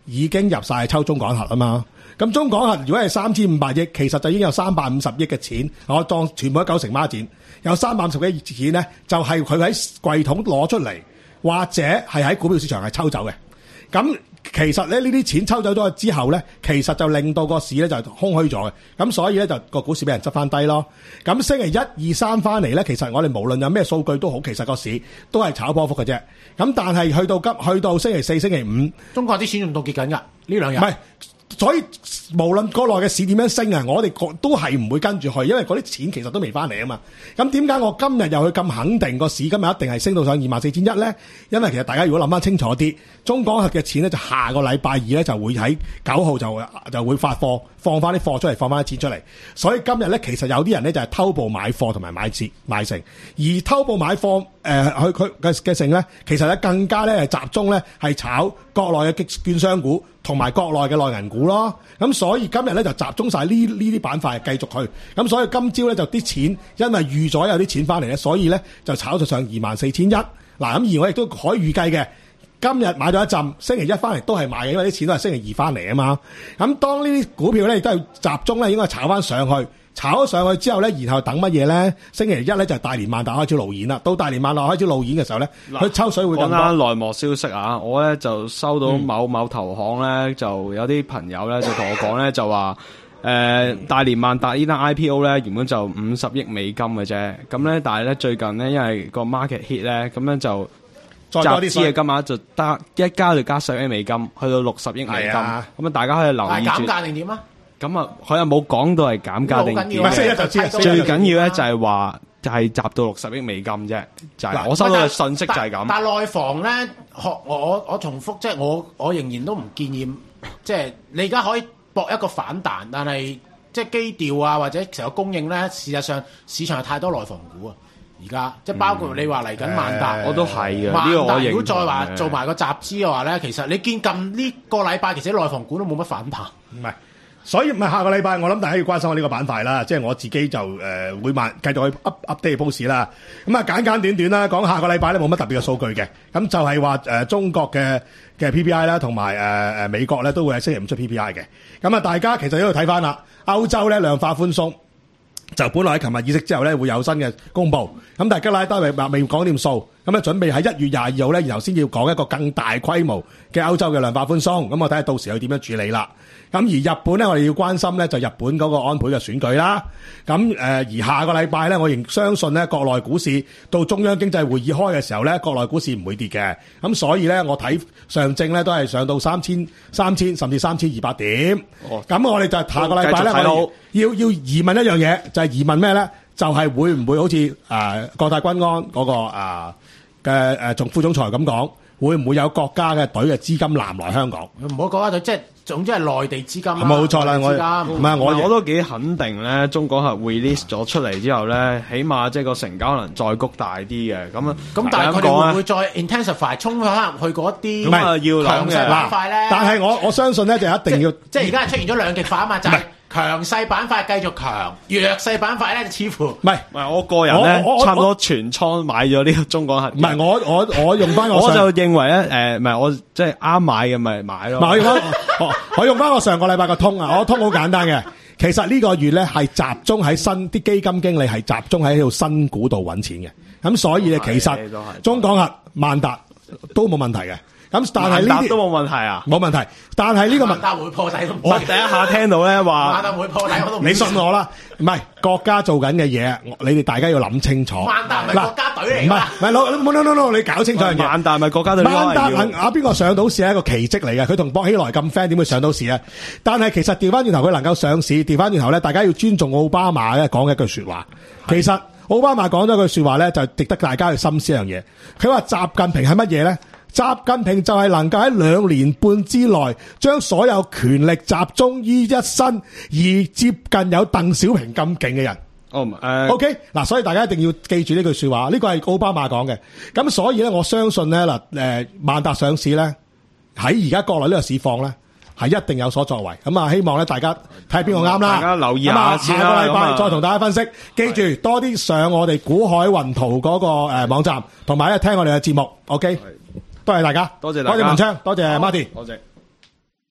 已經入晒抽中港核啊嘛。咁中港核如果係三千五百億，其實就已經有三百五十億嘅錢，我當全部都九成孖展，有三百五十億錢咧，就係佢喺櫃桶攞出嚟，或者係喺股票市場係抽走嘅。咁其實咧呢啲錢抽走咗之後咧，其實就令到個市咧就空虛咗嘅。咁所以咧就個股市俾人執翻低咯。咁星期一、二、三翻嚟咧，其實我哋無論有咩數據都好，其實個市都係炒波幅嘅啫。咁但係去到今去到星期四、星期五， 中國啲錢仲凍結緊㗎呢兩日。 唔係。所以無論國內嘅市點樣升啊，我哋都係唔會跟住去，因為嗰啲錢其實都未翻嚟啊嘛。咁點解我今日又去咁肯定個市今日一定係升到上二萬四千一咧？因為其實大家如果諗翻清楚啲，中港核嘅錢咧就下個禮拜二咧就會喺九號就就會發貨，放翻啲貨出嚟，放翻啲錢出嚟。所以今日咧其實有啲人咧就係偷步買貨同埋買折買成，而偷步買貨誒佢佢嘅嘅成咧，其實咧更加咧係集中咧係炒國內嘅券商股同埋國內嘅內銀股咯。咁所以今日咧就集中晒呢呢啲板塊繼續去。咁所以今朝咧就啲錢因為預咗有啲錢翻嚟咧，所以咧就炒咗上二萬四千一。嗱咁而我亦都可以預計嘅，今日買咗一陣，星期一翻嚟都係買嘅，因為啲錢都係星期二翻嚟啊嘛。咁當呢啲股票咧亦都係集中咧應該炒翻上去。炒咗上去之後咧，然後等乜嘢咧？星期一咧就係大連萬達開始路演啦。到大連萬達開始路演嘅時候咧，佢抽水會更多。 講啱內幕消息啊！我咧就收到某某投行咧， 嗯、 就有啲朋友咧就同我講咧，就話誒、呃、大連萬達呢單 I P O 咧原本就五十億美金嘅啫。咁咧，但係咧最近咧因為個 market hit 咧，咁樣就集資嘅金額就得一加就加十億美金，去到六十億美金。咁啊，大家可以留意住。 減價定點啊？ 咁啊，佢又冇講到係減價定點，最緊要咧就係話就係集到六十億美金啫，就係我收到嘅信息就係咁。 但係內房咧，學我我重複，即係我我仍然都唔建議，即係你而家可以搏一個反彈，但係即係基調啊或者成個供應咧，事實上市場有太多內房股啊，而家即係包括你話嚟緊萬達， 我都係嘅。 萬達如果認再話做埋個集資嘅話咧，其實你見近呢個禮拜其實內房股都冇乜反彈， 唔係。所以唔係下個禮拜，我諗大家要關心我呢個板塊啦。即係我自己就誒、呃、會慢繼續去 up update post 啦。咁啊簡簡短短啦，講下個禮拜咧冇乜特別嘅數據嘅。咁就係話誒中國嘅嘅 P P I 啦，同埋誒誒美國咧都會喺星期五出 P P I 嘅。咁啊大家其實喺度睇翻啦，歐洲咧量化寬鬆，就本來喺琴日議息之後咧會有新嘅公佈。咁但係吉拉德未未講掂數，咁咧準備喺一月廿二號咧，然後先要講一個更大規模嘅歐洲嘅量化寬鬆。咁我睇下到時佢點樣處理啦。咁而日本咧，我哋要關心咧就日本嗰個安倍嘅選舉啦。咁誒、呃、而下個禮拜咧，我仍相信咧國內股市到中央經濟會議開嘅時候咧，國內股市唔會跌嘅。咁所以咧，我睇上證咧都係上到三千、三千甚至三千二百點。哦，咁我哋就下個禮拜咧，我要要疑問一樣嘢，就係、是、疑問咩咧？就係、是、會唔會好似誒、呃、國泰君安嗰、那個啊嘅誒總副總裁咁講，會唔會有國家嘅隊嘅資金南來香港？ 唔好國家隊，即係總之係內地資金。 冇錯啦，我唔係我我都幾肯定咧，中港係 release 咗出嚟之後咧，起碼即係個成交可能再谷大啲嘅。咁啊， 咁但係佢哋會唔會再 intensify 衝翻入去嗰啲咁啊要強勢板塊咧？ 但係我我相信咧就一定要即係而家係出現咗兩極化啊嘛，就係、是。強勢板塊繼續強，弱勢板塊咧似乎唔係唔係我個人咧，差唔多全倉買咗呢個中港核。唔係我我我用翻我， 我就認為咧誒，唔係我即係啱買嘅咪買咯。 我用翻我用翻我上個禮拜個通啊，我通好簡單嘅。其實呢個月咧係集中喺新啲基金經理係集中喺呢度新股度揾錢嘅，咁所以咧其實中港核、萬達都冇問題嘅。咁但係呢啲都冇問題啊， 冇問題。但係呢個萬達會破底都唔， 我第一下聽到咧話萬達會破底我都唔， 你信我啦，唔係國家做緊嘅嘢，你哋大家要諗清楚。 萬達唔係國家隊嚟㗎， 唔係唔係，no no no no，你搞清楚樣嘢。 萬達咪國家隊。 萬達啊，邊個上到市係一個奇蹟嚟嘅，佢同博希來咁 friend，點會上到市啊？但係其實調翻轉頭，佢能夠上市，調翻轉頭咧，大家要尊重奧巴馬咧講嘅一句説話。其實奧巴馬講咗句説話咧，就值得大家去深思一樣嘢。佢話習近平係乜嘢咧？習近平就係能夠喺兩年半之內將所有權力集中於一身，而接近有鄧小平咁勁嘅人。 哦，誒 ，OK，嗱，所以大家一定要記住呢句說話，呢個係奧巴馬講嘅。咁所以咧，我相信咧嗱，誒，萬達上市咧喺而家國內呢個市況咧係一定有所作為。咁啊，希望咧大家睇下邊個啱啦。 大家留意下先啦。 下個禮拜再同大家分析。記住多啲上我哋股海雲圖嗰個誒網站，同埋咧聽我哋嘅節目。OK。多謝大家， 多謝大家， 多謝文昌，多謝 Martin， 多謝。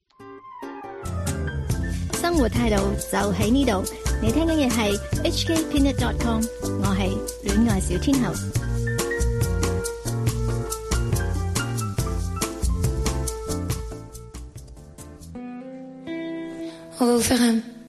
生活態度就喺呢度。你聽緊嘅係 H K Peanut dot com， 我係戀愛小天后。 On va vous faire un